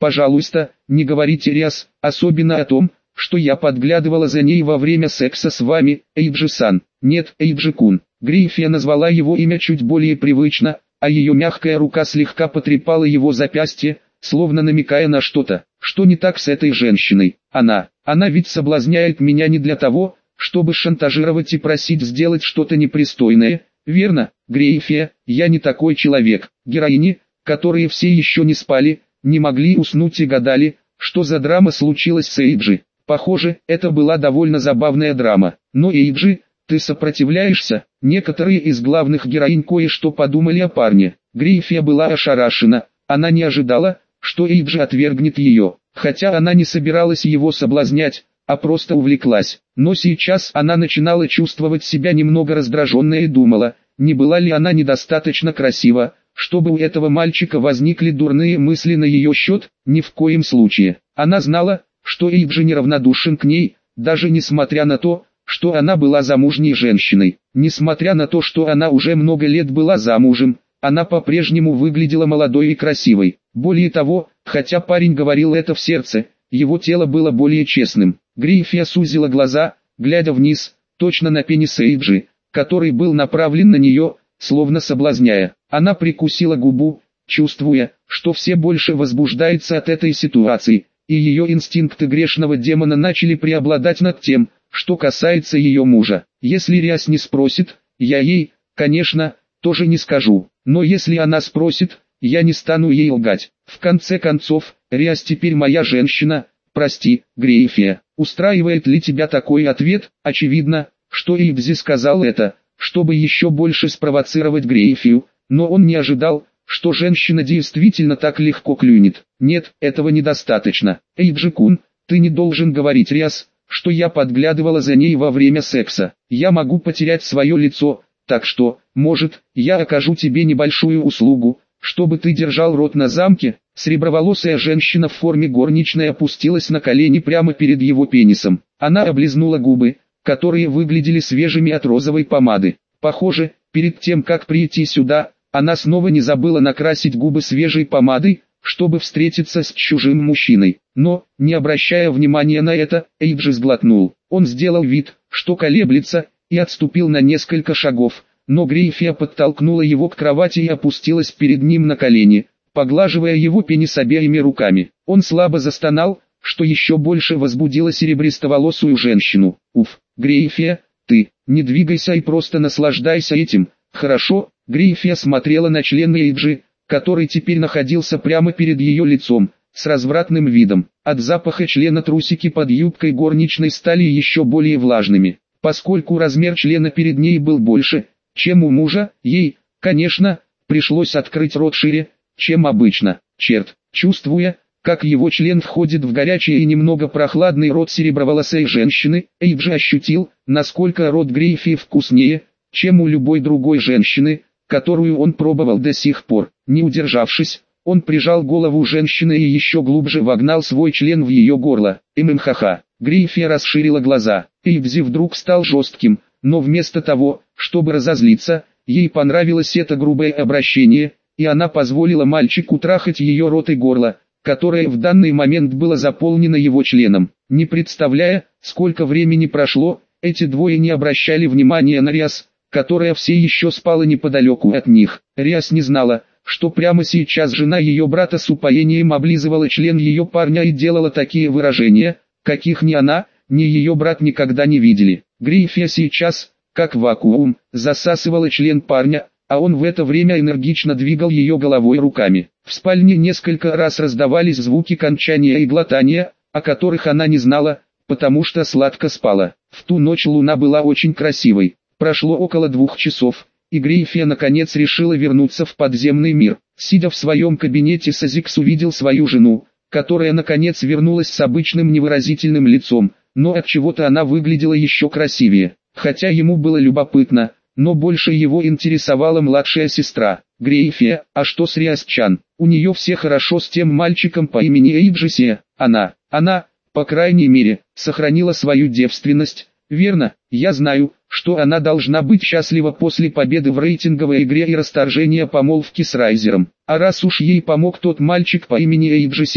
Пожалуйста, не говорите Риас, особенно о том, что я подглядывала за ней во время секса с вами, Эйджи-сан. Нет, Эйджи-кун. Грейфия назвала его имя чуть более привычно, а ее мягкая рука слегка потрепала его запястье, словно намекая на что-то. Что не так с этой женщиной? Она ведь соблазняет меня не для того, чтобы шантажировать и просить сделать что-то непристойное, верно, Грейфия? Я не такой человек. Героини, которые все еще не спали, не могли уснуть и гадали, что за драма случилась с Эйджи. Похоже, это была довольно забавная драма. Но Эйджи, ты сопротивляешься? Некоторые из главных героинь кое-что подумали о парне. Грейфия была ошарашена, она не ожидала, что Эйджи отвергнет ее, хотя она не собиралась его соблазнять, а просто увлеклась. Но сейчас она начинала чувствовать себя немного раздраженной и думала, не была ли она недостаточно красива, чтобы у этого мальчика возникли дурные мысли на ее счет. Ни в коем случае. Она знала, что Эйджи неравнодушен к ней, даже несмотря на то, что она была замужней женщиной. Несмотря на то, что она уже много лет была замужем, она по-прежнему выглядела молодой и красивой. Более того, хотя парень говорил это в сердце, его тело было более честным. Грейфия сузила глаза, глядя вниз, точно на пенис Эйджи, который был направлен на нее, словно соблазняя. Она прикусила губу, чувствуя, что все больше возбуждается от этой ситуации, и ее инстинкты грешного демона начали преобладать над тем, что касается ее мужа. Если Риас не спросит, я ей, конечно, тоже не скажу, но если она спросит, я не стану ей лгать. В конце концов, Риас теперь моя женщина. Прости, Грейфия, устраивает ли тебя такой ответ? Очевидно, что Эйджи сказал это, чтобы еще больше спровоцировать Грейфию, но он не ожидал, что женщина действительно так легко клюнет. Нет, этого недостаточно. Эйджи-кун, ты не должен говорить Риас, что я подглядывала за ней во время секса. Я могу потерять свое лицо, так что, может, я окажу тебе небольшую услугу, чтобы ты держал рот на замке. Среброволосая женщина в форме горничной опустилась на колени прямо перед его пенисом. Она облизнула губы, которые выглядели свежими от розовой помады. Похоже, перед тем как прийти сюда, она снова не забыла накрасить губы свежей помадой, чтобы встретиться с чужим мужчиной. Но, не обращая внимания на это, Эйджи сглотнул. Он сделал вид, что колеблется, и отступил на несколько шагов, но Грейфия подтолкнула его к кровати и опустилась перед ним на колени, поглаживая его пенис обеими руками. Он слабо застонал, что еще больше возбудило серебристоволосую женщину. Уф, Грейфия, ты, не двигайся и просто наслаждайся этим. Хорошо. Грейфия смотрела на член Эйджи, который теперь находился прямо перед ее лицом, с развратным видом. От запаха члена трусики под юбкой горничной стали еще более влажными. Поскольку размер члена перед ней был больше, чем у мужа, ей, конечно, пришлось открыть рот шире, чем обычно. Черт, чувствуя, как его член входит в горячий и немного прохладный рот сереброволосой женщины, Эйджи ощутил, насколько рот Грейфии вкуснее, чем у любой другой женщины, которую он пробовал до сих пор. Не удержавшись, он прижал голову женщины и еще глубже вогнал свой член в ее горло. Ха-ха. Грейфия расширила глаза. Эйджи вдруг стал жестким, но вместо того, чтобы разозлиться, ей понравилось это грубое обращение, и она позволила мальчику трахать ее рот и горло, которое в данный момент было заполнено его членом. Не представляя, сколько времени прошло, эти двое не обращали внимания на Риас, которая все еще спала неподалеку от них. Риас не знала, что прямо сейчас жена ее брата с упоением облизывала член ее парня и делала такие выражения, каких ни она, ни ее брат никогда не видели. Грейфия сейчас, как вакуум, засасывала член парня, а он в это время энергично двигал ее головой и руками. В спальне несколько раз раздавались звуки кончания и глотания, о которых она не знала, потому что сладко спала. В ту ночь луна была очень красивой. Прошло около 2 часов, и Грейфия наконец решила вернуться в подземный мир. Сидя в своем кабинете, Сазикс увидел свою жену, которая наконец вернулась с обычным невыразительным лицом, но от чего-то она выглядела еще красивее. Хотя ему было любопытно, но больше его интересовала младшая сестра. Грейфия, а что с Риас-чан? У нее все хорошо с тем мальчиком по имени Эйджи. Она, по крайней мере, сохранила свою девственность. Верно, я знаю, что она должна быть счастлива после победы в рейтинговой игре и расторжения помолвки с Райзером. А раз уж ей помог тот мальчик по имени Эйджи,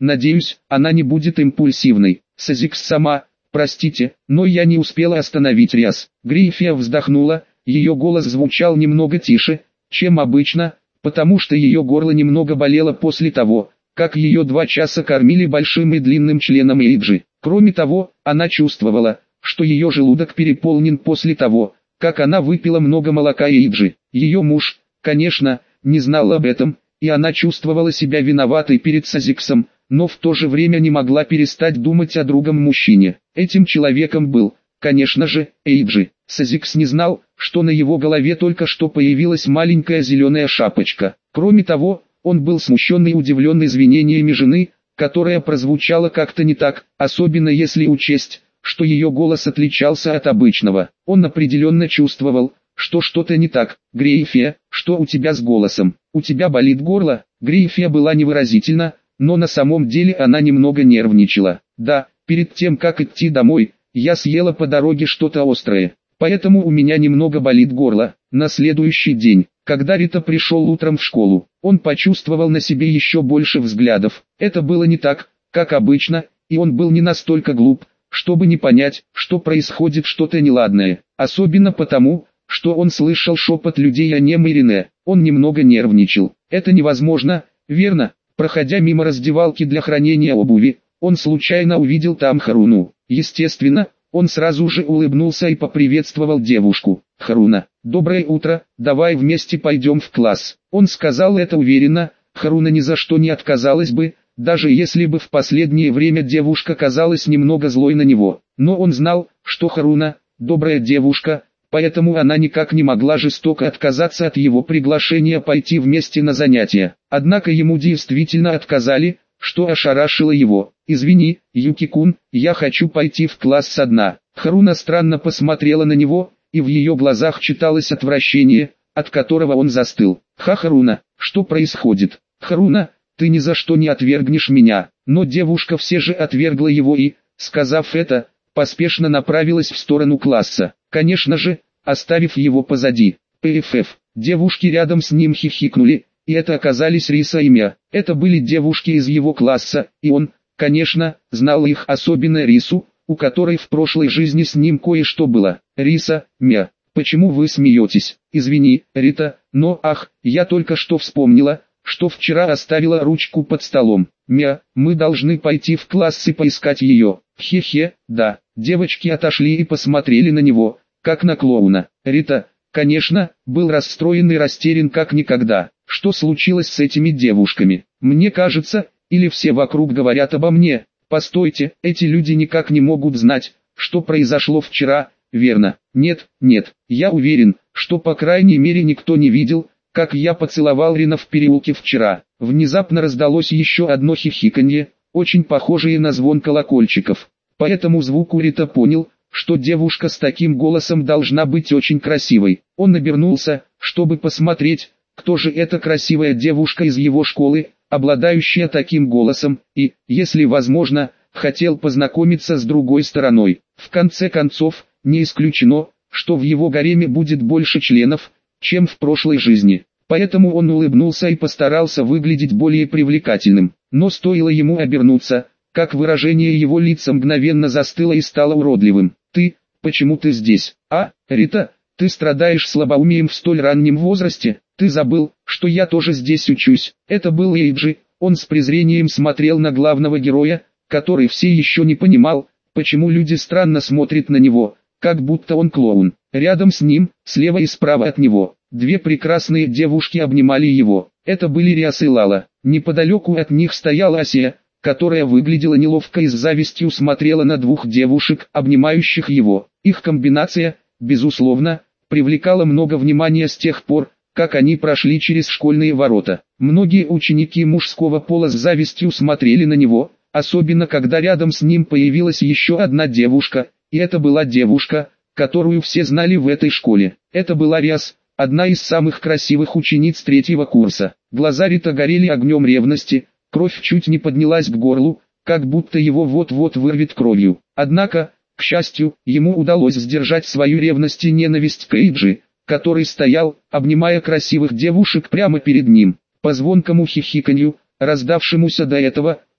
Надеюсь, она не будет импульсивной. Сазикс сама, простите, но я не успела остановить Риас. Грифия вздохнула, ее голос звучал немного тише, чем обычно, потому что ее горло немного болело после того, как ее 2 часа кормили большим и длинным членом Эйджи. Кроме того, она чувствовала, что ее желудок переполнен после того, как она выпила много молока Эйджи. Ее муж, конечно, не знал об этом, и она чувствовала себя виноватой перед Сазиксом, но в то же время не могла перестать думать о другом мужчине. Этим человеком был, конечно же, Эйджи. Сазикс не знал, что на его голове только что появилась маленькая зеленая шапочка. Кроме того, он был смущен и удивлен извинениями жены, которая прозвучала как-то не так, особенно если учесть, что ее голос отличался от обычного. Он определенно чувствовал, что что-то не так. «Грейфия, что у тебя с голосом? У тебя болит горло?» Грейфия была невыразительна, но на самом деле она немного нервничала. «Да, перед тем как идти домой, я съела по дороге что-то острое, поэтому у меня немного болит горло». На следующий день, когда Рита пришел утром в школу, он почувствовал на себе еще больше взглядов. Это было не так, как обычно, и он был не настолько глуп, чтобы не понять, что происходит что-то неладное. Особенно потому, что он слышал шепот людей о нем и Рене. Он немного нервничал. Это невозможно, верно? Проходя мимо раздевалки для хранения обуви, он случайно увидел там Харуну. Естественно, он сразу же улыбнулся и поприветствовал девушку. «Харуна, доброе утро, давай вместе пойдем в класс». Он сказал это уверенно, Харуна ни за что не отказалась бы, даже если бы в последнее время девушка казалась немного злой на него. Но он знал, что Харуна – добрая девушка, поэтому она никак не могла жестоко отказаться от его приглашения пойти вместе на занятия. Однако ему действительно отказали, что ошарашило его. «Извини, Юки-кун, я хочу пойти в класс одна». Харуна странно посмотрела на него, и в ее глазах читалось отвращение, от которого он застыл. «Харуна, что происходит? Харуна, ты ни за что не отвергнешь меня». Но девушка все же отвергла его и, сказав это, поспешно направилась в сторону класса. Конечно же, оставив его позади. ПФФ. Девушки рядом с ним хихикнули, и это оказались Риса и Мя. Это были девушки из его класса, и он, конечно, знал их, особенно Рису, у которой в прошлой жизни с ним кое-что было. «Риса, Мя, почему вы смеетесь? Извини, Рита, но я только что вспомнила, что вчера оставила ручку под столом. Мя, мы должны пойти в класс и поискать ее». «Хе-хе, да». Девочки отошли и посмотрели на него, как на клоуна. Рита, конечно, был расстроен и растерян как никогда. Что случилось с этими девушками? Мне кажется, или все вокруг говорят обо мне. Постойте, эти люди никак не могут знать, что произошло вчера, верно? Нет, я уверен, что по крайней мере никто не видел, как я поцеловал Рина в переулке вчера. Внезапно раздалось еще одно хихиканье, очень похожее на звон колокольчиков. По этому звуку Рита понял, что девушка с таким голосом должна быть очень красивой. Он обернулся, чтобы посмотреть, кто же эта красивая девушка из его школы, обладающая таким голосом, и, если возможно, хотел познакомиться с другой стороной. В конце концов, не исключено, что в его гареме будет больше членов, чем в прошлой жизни. Поэтому он улыбнулся и постарался выглядеть более привлекательным. Но стоило ему обернуться, как выражение его лица мгновенно застыло и стало уродливым. Почему ты здесь? Рита, ты страдаешь слабоумием в столь раннем возрасте? Ты забыл, что я тоже здесь учусь». Это был Эйджи, он с презрением смотрел на главного героя, который все еще не понимал, почему люди странно смотрят на него, как будто он клоун. Рядом с ним, слева и справа от него, 2 прекрасные девушки обнимали его. Это были Риас и Лала. Неподалеку от них стояла Асия, которая выглядела неловко и с завистью смотрела на 2 девушек, обнимающих его. Их комбинация, безусловно, привлекала много внимания с тех пор, как они прошли через школьные ворота. Многие ученики мужского пола с завистью смотрели на него, особенно когда рядом с ним появилась еще одна девушка, и это была девушка, которую все знали в этой школе. Это была Риас, одна из самых красивых учениц 3-го курса. Глаза Рита горели огнем ревности, кровь чуть не поднялась к горлу, как будто его вот-вот вырвет кровью. Однако, к счастью, ему удалось сдержать свою ревность и ненависть к Эйджи, который стоял, обнимая красивых девушек прямо перед ним. По звонкому хихиканью, раздавшемуся до этого,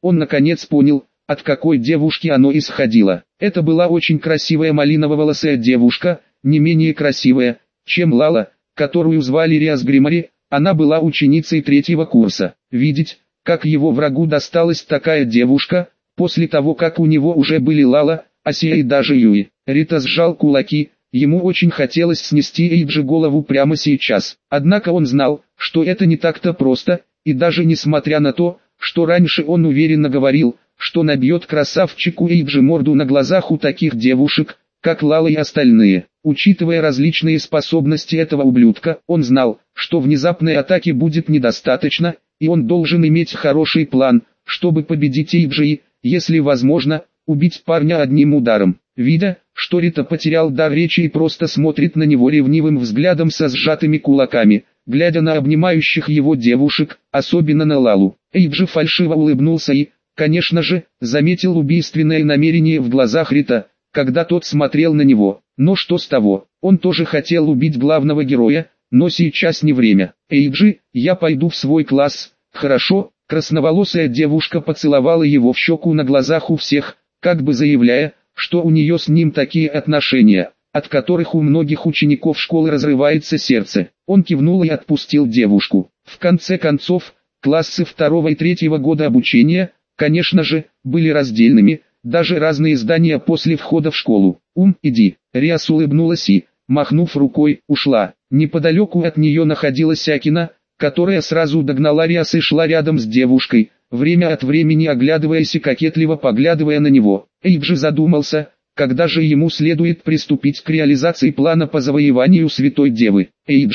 Он наконец понял, от какой девушки оно исходило. Это была очень красивая малиново-волосая девушка, не менее красивая, чем Лала, которую звали Риас Гримари. Она была ученицей 3-го курса. Видеть, как его врагу досталась такая девушка, после того как у него уже были Лала, Асия и даже Юи. Рита сжал кулаки, ему очень хотелось снести Эйджи голову прямо сейчас. Однако он знал, что это не так-то просто, и даже несмотря на то, что раньше он уверенно говорил, что набьет красавчику Эйджи морду на глазах у таких девушек, как Лала и остальные. Учитывая различные способности этого ублюдка, он знал, что внезапной атаки будет недостаточно, и он должен иметь хороший план, чтобы победить Эйджи и, если возможно, убить парня одним ударом. Видя, что Рита потерял дар речи и просто смотрит на него ревнивым взглядом со сжатыми кулаками, глядя на обнимающих его девушек, особенно на Лалу, Эйджи фальшиво улыбнулся и, конечно же, заметил убийственное намерение в глазах Рита, когда тот смотрел на него. Но что с того, он тоже хотел убить главного героя, но сейчас не время. Эйджи, я пойду в свой класс, хорошо? Красноволосая девушка поцеловала его в щеку на глазах у всех, как бы заявляя, что у нее с ним такие отношения, от которых у многих учеников школы разрывается сердце. Он кивнул и отпустил девушку. В конце концов, классы 2-го и 3-го года обучения, конечно же, были раздельными, даже разные здания после входа в школу. Иди. Риас улыбнулась и, махнув рукой, ушла. Неподалеку от нее находилась Акина, которая сразу догнала Риас и шла рядом с девушкой, время от времени оглядываясь и кокетливо поглядывая на него. Эйджи задумался, когда же ему следует приступить к реализации плана по завоеванию Святой Девы.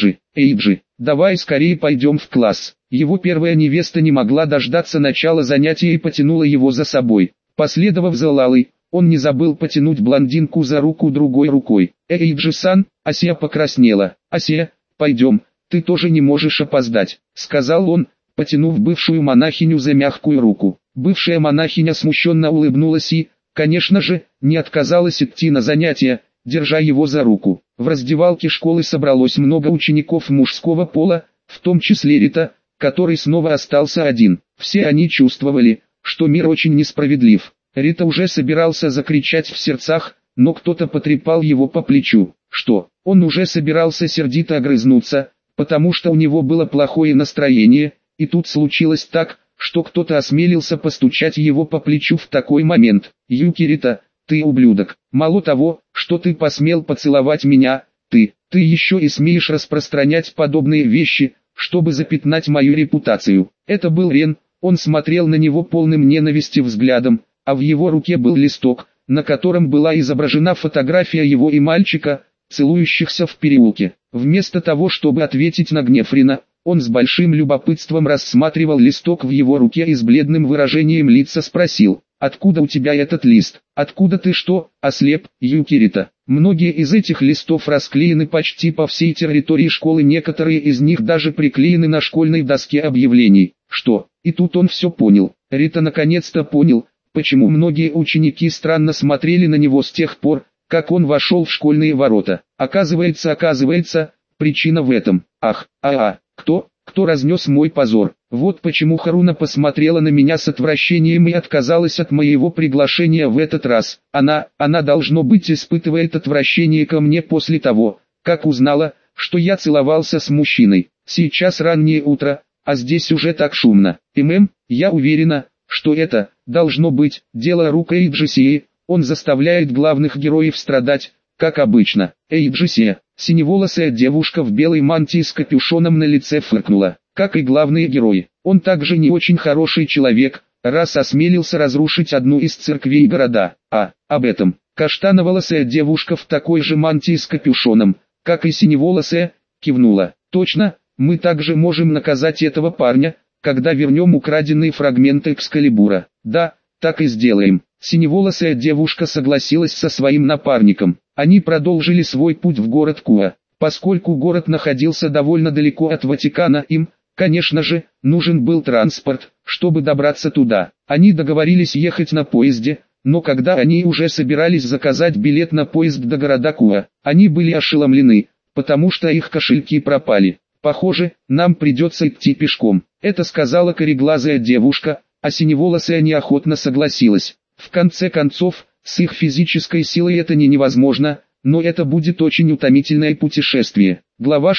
Эйджи, давай скорее пойдем в класс. Его первая невеста не могла дождаться начала занятия и потянула его за собой. Последовав за Лалой, он не забыл потянуть блондинку за руку другой рукой. Эйджи-сан, Асия покраснела. Асия, пойдем, ты тоже не можешь опоздать, сказал он, потянув бывшую монахиню за мягкую руку. Бывшая монахиня смущенно улыбнулась и, конечно же, не отказалась идти на занятия, держа его за руку. В раздевалке школы собралось много учеников мужского пола, в том числе Рита, который снова остался один. Все они чувствовали, что мир очень несправедлив. Рита уже собирался закричать в сердцах, но кто-то потрепал его по плечу. Что? Он уже собирался сердито огрызнуться, потому что у него было плохое настроение, и тут случилось так, что кто-то осмелился постучать его по плечу в такой момент. «Юки, Рита, ты ублюдок. Мало того, что ты посмел поцеловать меня, ты еще и смеешь распространять подобные вещи, чтобы запятнать мою репутацию». Это был Рен, он смотрел на него полным ненависти взглядом, а в его руке был листок, на котором была изображена фотография его и мальчика, целующихся в переулке. Вместо того, чтобы ответить на гнев Рена, он с большим любопытством рассматривал листок в его руке и с бледным выражением лица спросил: «Откуда у тебя этот лист? Откуда ты что, ослеп, Юки Рита?» Многие из этих листов расклеены почти по всей территории школы, некоторые из них даже приклеены на школьной доске объявлений. Что? И тут он все понял. Рита наконец-то понял, почему многие ученики странно смотрели на него с тех пор, как он вошел в школьные ворота. Оказывается, причина в этом. Кто разнес мой позор? Вот почему Харуна посмотрела на меня с отвращением и отказалась от моего приглашения в этот раз. Она должно быть испытывает отвращение ко мне после того, как узнала, что я целовался с мужчиной. Сейчас раннее утро, а здесь уже так шумно. Я уверена, что это, должно быть, дело рук Эйджи. Он заставляет главных героев страдать, как обычно. Эйджи, синеволосая девушка в белой мантии с капюшоном на лице фыркнула. Как и главные герои, он также не очень хороший человек, раз осмелился разрушить одну из церквей города. Об этом, каштановолосая девушка в такой же мантии с капюшоном, как и синеволосая, кивнула. Точно, мы также можем наказать этого парня, когда вернем украденные фрагменты Экскалибура. Да, так и сделаем. Синеволосая девушка согласилась со своим напарником. Они продолжили свой путь в город Куа. Поскольку город находился довольно далеко от Ватикана, им, конечно же, нужен был транспорт, чтобы добраться туда. Они договорились ехать на поезде, но когда они уже собирались заказать билет на поезд до города Куа, они были ошеломлены, потому что их кошельки пропали. «Похоже, нам придется идти пешком», — это сказала кореглазая девушка, а синеволосая неохотно согласилась. В конце концов, с их физической силой это не невозможно, но это будет очень утомительное путешествие. Глава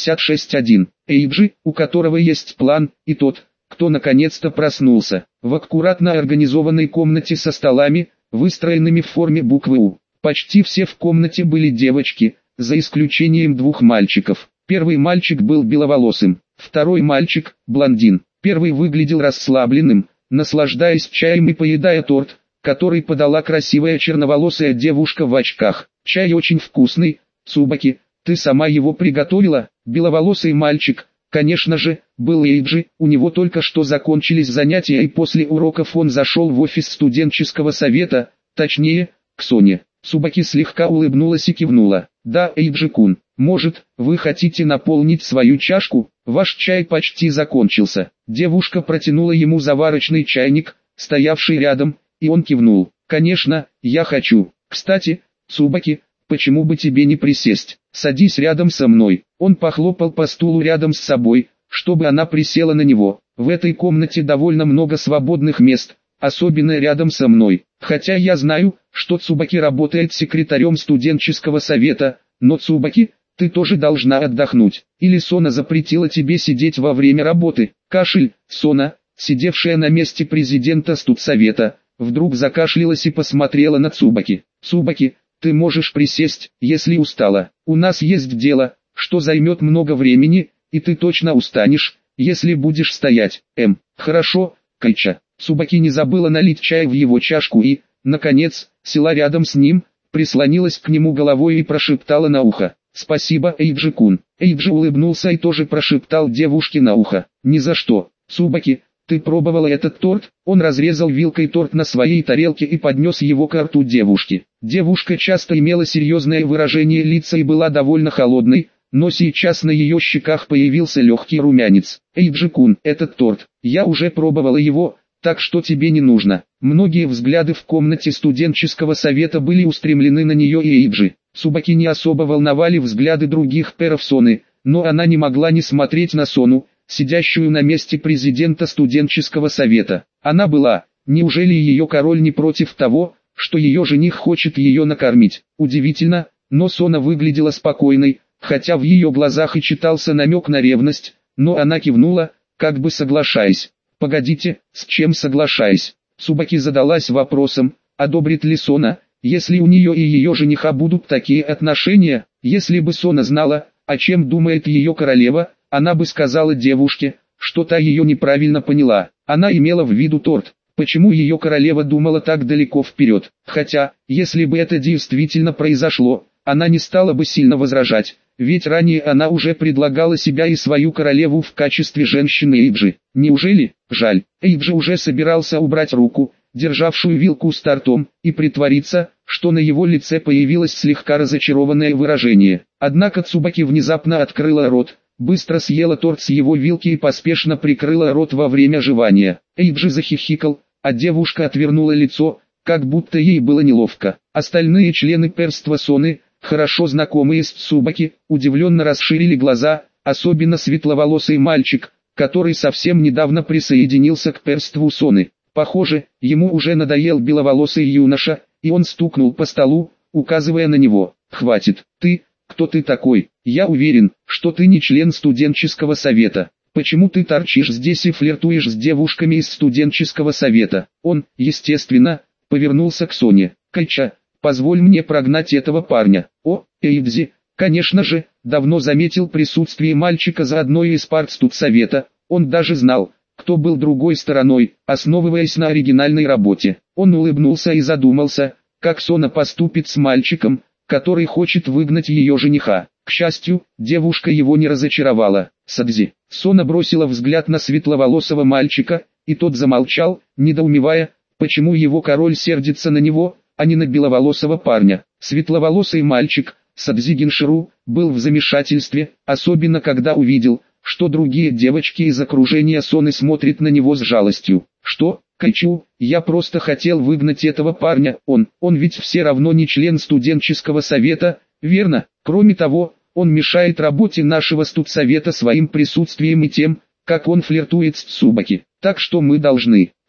66.1. Эйджи, у которого есть план, и тот, кто наконец-то проснулся. В аккуратно организованной комнате со столами, выстроенными в форме буквы «У». Почти все в комнате были девочки, за исключением двух мальчиков. Первый мальчик был беловолосым, второй мальчик – блондин. Первый выглядел расслабленным, наслаждаясь чаем и поедая торт, который подала красивая черноволосая девушка в очках. «Чай очень вкусный, Цубаки, ты сама его приготовила?» Беловолосый мальчик, конечно же, был Эйджи, у него только что закончились занятия и после уроков он зашел в офис студенческого совета, точнее, к Соне. Цубаки слегка улыбнулась и кивнула. «Да, Эйджи-кун, может, вы хотите наполнить свою чашку? Ваш чай почти закончился». Девушка протянула ему заварочный чайник, стоявший рядом, и он кивнул. «Конечно, я хочу. Кстати, Цубаки, почему бы тебе не присесть? Садись рядом со мной». Он похлопал по стулу рядом с собой, чтобы она присела на него. «В этой комнате довольно много свободных мест, особенно рядом со мной. Хотя я знаю, что Цубаки работает секретарем студенческого совета, но Цубаки, ты тоже должна отдохнуть. Или Сона запретила тебе сидеть во время работы?» Кашель. Сона, сидевшая на месте президента студсовета, вдруг закашлялась и посмотрела на Цубаки. «Цубаки, ты можешь присесть, если устала. У нас есть дело, что займет много времени, и ты точно устанешь, если будешь стоять». Хорошо, Кайча». Цубаки не забыла налить чай в его чашку и, наконец, села рядом с ним, прислонилась к нему головой и прошептала на ухо: «Спасибо, Эйджи-кун». Эйджи улыбнулся и тоже прошептал девушке на ухо: «Ни за что. Цубаки, ты пробовала этот торт?» Он разрезал вилкой торт на своей тарелке и поднес его к рту девушки. Девушка часто имела серьезное выражение лица и была довольно холодной, но сейчас на ее щеках появился легкий румянец. «Эйджи-кун, этот торт, я уже пробовала его, так что тебе не нужно». Многие взгляды в комнате студенческого совета были устремлены на нее и Эйджи. Цубаки не особо волновали взгляды других перов Соны, но она не могла не смотреть на Сону, сидящую на месте президента студенческого совета. Она была, неужели ее король не против того, что ее жених хочет ее накормить? Удивительно, но Сона выглядела спокойной, хотя в ее глазах и читался намек на ревность, но она кивнула, как бы соглашаясь. «Погодите, с чем соглашаясь?» Цубаки задалась вопросом, одобрит ли Сона, если у нее и ее жениха будут такие отношения. Если бы Сона знала, о чем думает ее королева, она бы сказала девушке, что та ее неправильно поняла. Она имела в виду торт. Почему ее королева думала так далеко вперед? Хотя, если бы это действительно произошло, она не стала бы сильно возражать, ведь ранее она уже предлагала себя и свою королеву в качестве женщины Эйджи. Неужели? Жаль. Эйджи уже собирался убрать руку, державшую вилку с тортом, и притвориться, что на его лице появилось слегка разочарованное выражение. Однако Цубаки внезапно открыла рот, быстро съела торт с его вилки и поспешно прикрыла рот во время жевания. Эйджи захихикал, а девушка отвернула лицо, как будто ей было неловко. Остальные члены перства Соны, хорошо знакомые с Цубаки, удивленно расширили глаза, особенно светловолосый мальчик, который совсем недавно присоединился к перству Соны. Похоже, ему уже надоел беловолосый юноша, и он стукнул по столу, указывая на него. «Хватит, ты, кто ты такой? Я уверен, что ты не член студенческого совета. Почему ты торчишь здесь и флиртуешь с девушками из студенческого совета?» Он, естественно, повернулся к Соне. «Кайча, позволь мне прогнать этого парня». О, Эйдзи, конечно же, давно заметил присутствие мальчика за одной из пар студсовета. Он даже знал, кто был другой стороной, основываясь на оригинальной работе. Он улыбнулся и задумался, как Сона поступит с мальчиком, который хочет выгнать ее жениха. К счастью, девушка его не разочаровала. «Садзи». Сона бросила взгляд на светловолосого мальчика, и тот замолчал, недоумевая, почему его король сердится на него, а не на беловолосого парня. Светловолосый мальчик, Садзи Гинширу, был в замешательстве, особенно когда увидел, что другие девочки из окружения Соны смотрят на него с жалостью. «Что, Кайчу, я просто хотел выгнать этого парня, он ведь все равно не член студенческого совета, верно? Кроме того, он мешает работе нашего студсовета своим присутствием и тем, как он флиртует с Цубаки. Так что мы должны».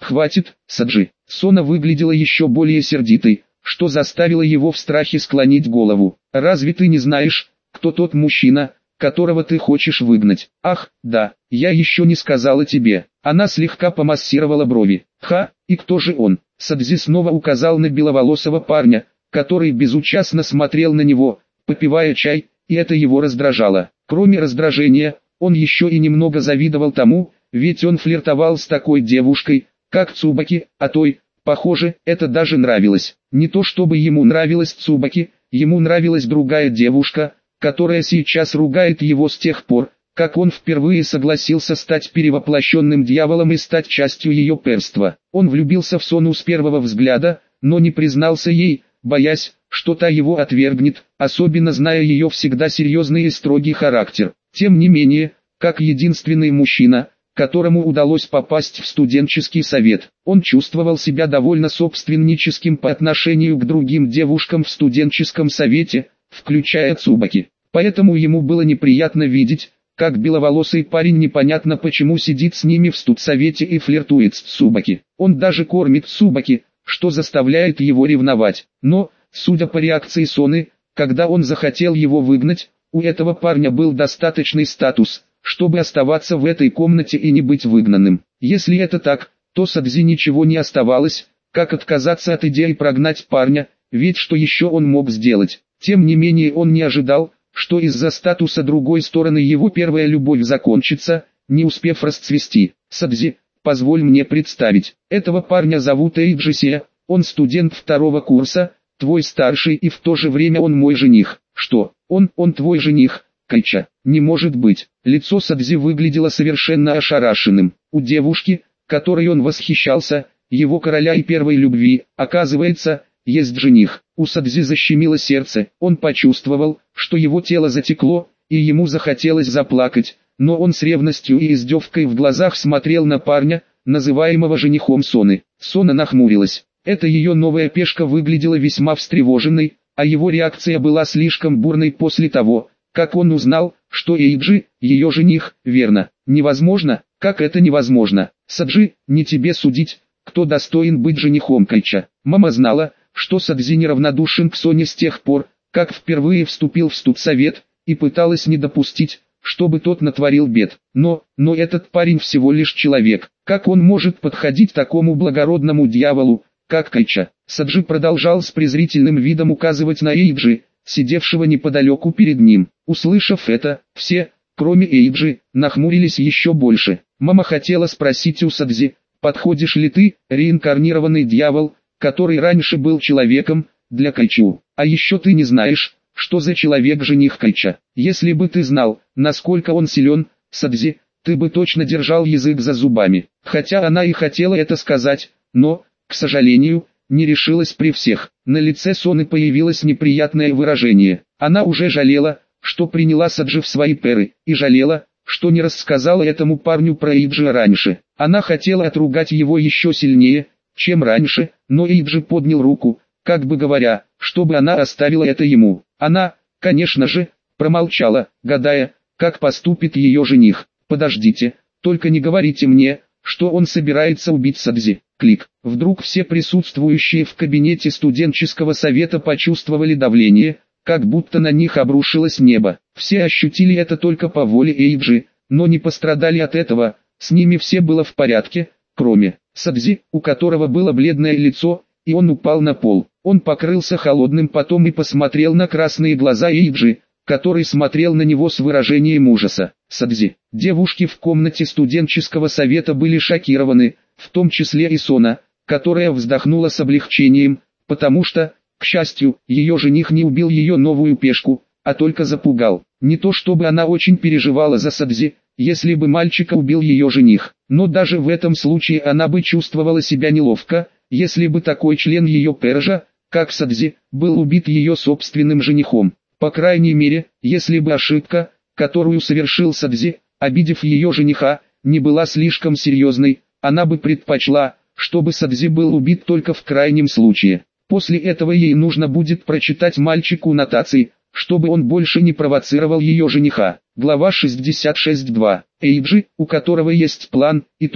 «Хватит, Саджи». Сона выглядела еще более сердитой, что заставило его в страхе склонить голову. «Разве ты не знаешь, кто тот мужчина, которого ты хочешь выгнать?» «Ах, да, я еще не сказала тебе». Она слегка помассировала брови. «Ха, и кто же он?» Садзи снова указал на беловолосого парня, который безучастно смотрел на него, попивая чай, и это его раздражало. Кроме раздражения, он еще и немного завидовал тому, ведь он флиртовал с такой девушкой, как Цубаки, а той, похоже, это даже нравилось. Не то чтобы ему нравилась Цубаки, ему нравилась другая девушка, которая сейчас ругает его с тех пор, как он впервые согласился стать перевоплощенным дьяволом и стать частью ее перства. Он влюбился в Сону с первого взгляда, но не признался ей, боясь, что та его отвергнет, особенно зная ее всегда серьезный и строгий характер. Тем не менее, как единственный мужчина, которому удалось попасть в студенческий совет, он чувствовал себя довольно собственническим по отношению к другим девушкам в студенческом совете, включая Цубаки. Поэтому ему было неприятно видеть, как беловолосый парень непонятно почему сидит с ними в студсовете и флиртует с Цубаки. Он даже кормит Цубаки, что заставляет его ревновать. Но, судя по реакции Соны, когда он захотел его выгнать, у этого парня был достаточный статус, чтобы оставаться в этой комнате и не быть выгнанным. Если это так, то Садзи ничего не оставалось, как отказаться от идеи прогнать парня, ведь что еще он мог сделать? Тем не менее он не ожидал, что из-за статуса другой стороны его первая любовь закончится, не успев расцвести. «Садзи, позволь мне представить, этого парня зовут Эйджи, он студент 2-го курса, твой старший и в то же время он мой жених». «Что, он твой жених, Кайча?» «Не может быть». Лицо Садзи выглядело совершенно ошарашенным. У девушки, которой он восхищался, его короля и первой любви, оказывается, есть жених. У Садзи защемило сердце, он почувствовал, что его тело затекло, и ему захотелось заплакать, но он с ревностью и издевкой в глазах смотрел на парня, называемого женихом Соны. Сона нахмурилась. Эта ее новая пешка выглядела весьма встревоженной, а его реакция была слишком бурной после того, как он узнал, что Эйджи, ее жених, верно. Невозможно, как это невозможно? Саджи, не тебе судить, кто достоин быть женихом Кайча. Мама знала, что Садзи неравнодушен к Соне с тех пор, как впервые вступил в студсовет, и пыталась не допустить, чтобы тот натворил бед. Но этот парень всего лишь человек. Как он может подходить такому благородному дьяволу, как Кайча? Саджи продолжал с презрительным видом указывать на Эйджи, сидевшего неподалеку перед ним. Услышав это, все, кроме Эйджи, нахмурились еще больше. Мама хотела спросить у Садзи, подходишь ли ты, реинкарнированный дьявол, который раньше был человеком, для Кайчу. А еще ты не знаешь, что за человек жених Кайча. Если бы ты знал, насколько он силен, Садзи, ты бы точно держал язык за зубами. Хотя она и хотела это сказать, но, к сожалению, не решилась при всех. На лице Соны появилось неприятное выражение. Она уже жалела, что приняла Саджи в свои перы, и жалела, что не рассказала этому парню про Эйджи раньше. Она хотела отругать его еще сильнее, чем раньше, но Эйджи поднял руку, как бы говоря, чтобы она оставила это ему. Она, конечно же, промолчала, гадая, как поступит ее жених. «Подождите, только не говорите мне, что он собирается убить Садзи». Клик. Вдруг все присутствующие в кабинете студенческого совета почувствовали давление, как будто на них обрушилось небо. Все ощутили это только по воле Эйджи, но не пострадали от этого, с ними все было в порядке, кроме Садзи, у которого было бледное лицо, и он упал на пол. Он покрылся холодным потом и посмотрел на красные глаза Эйджи, который смотрел на него с выражением ужаса. Садзи. Девушки в комнате студенческого совета были шокированы, в том числе и Сона, которая вздохнула с облегчением, потому что, к счастью, ее жених не убил ее новую пешку, а только запугал. Не то чтобы она очень переживала за Садзи, если бы мальчика убил ее жених, но даже в этом случае она бы чувствовала себя неловко, если бы такой член ее пержа, как Садзи, был убит ее собственным женихом. По крайней мере, если бы ошибка, которую совершил Садзи, обидев ее жениха, не была слишком серьезной, она бы предпочла, чтобы Садзи был убит только в крайнем случае. После этого ей нужно будет прочитать мальчику нотации, чтобы он больше не провоцировал ее жениха. Глава 66.2. Эйджи, у которого есть план, и тот,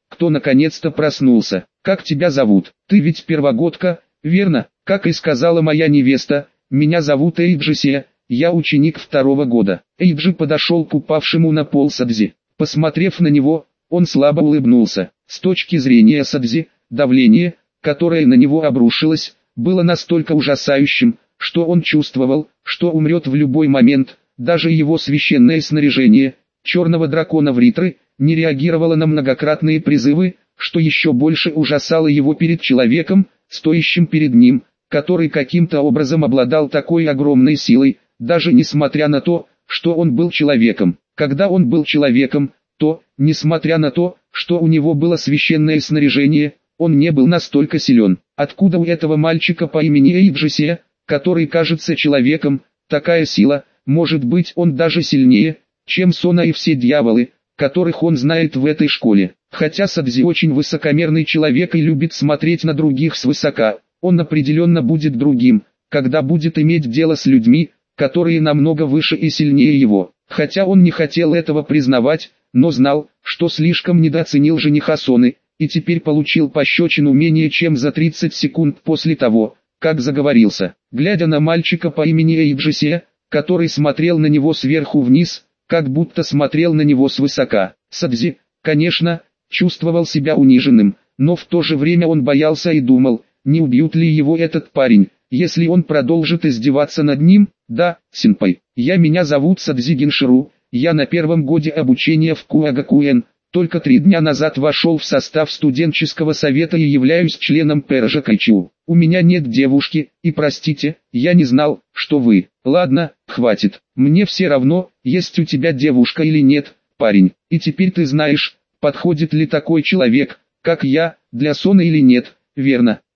кто наконец-то проснулся. Как тебя зовут? Ты ведь первогодка, верно? Как и сказала моя невеста, меня зовут Эйджи, я ученик 2-го года. Эйджи подошел к упавшему на пол Садзи. Посмотрев на него, он слабо улыбнулся. С точки зрения Садзи, давление, которое на него обрушилось, было настолько ужасающим, что он чувствовал, что умрет в любой момент. Даже его священное снаряжение, черного дракона Вритры, не реагировало на многократные призывы, что еще больше ужасало его перед человеком, стоящим перед ним, который каким-то образом обладал такой огромной силой, даже несмотря на то, что он был человеком. Когда он был человеком, то, несмотря на то, что у него было священное снаряжение, он не был настолько силен. Откуда у этого мальчика по имени Эйджи, который кажется человеком, такая сила? Может быть, он даже сильнее, чем Сона и все дьяволы, которых он знает в этой школе. Хотя Садзи очень высокомерный человек и любит смотреть на других свысока, он определенно будет другим, когда будет иметь дело с людьми, которые намного выше и сильнее его. Хотя он не хотел этого признавать, но знал, что слишком недооценил жениха Соны, и теперь получил пощечину менее чем за 30 секунд после того, как заговорился. Глядя на мальчика по имени Эйджи, который смотрел на него сверху вниз, как будто смотрел на него свысока, Садзи, конечно, чувствовал себя униженным, но в то же время он боялся и думал, не убьют ли его этот парень, если он продолжит издеваться над ним. Да, сенпай, меня зовут Садзи Генширу, я на 1-м годе обучения в Куагакуэн, только 3 дня назад вошел в состав студенческого совета и являюсь членом Пэржа Кайчу. У меня нет девушки, и простите, я не знал, что вы. Ладно, хватит, мне все равно, есть у тебя девушка или нет, парень, и теперь ты знаешь, подходит ли такой человек, как я, для Соны или нет, верно?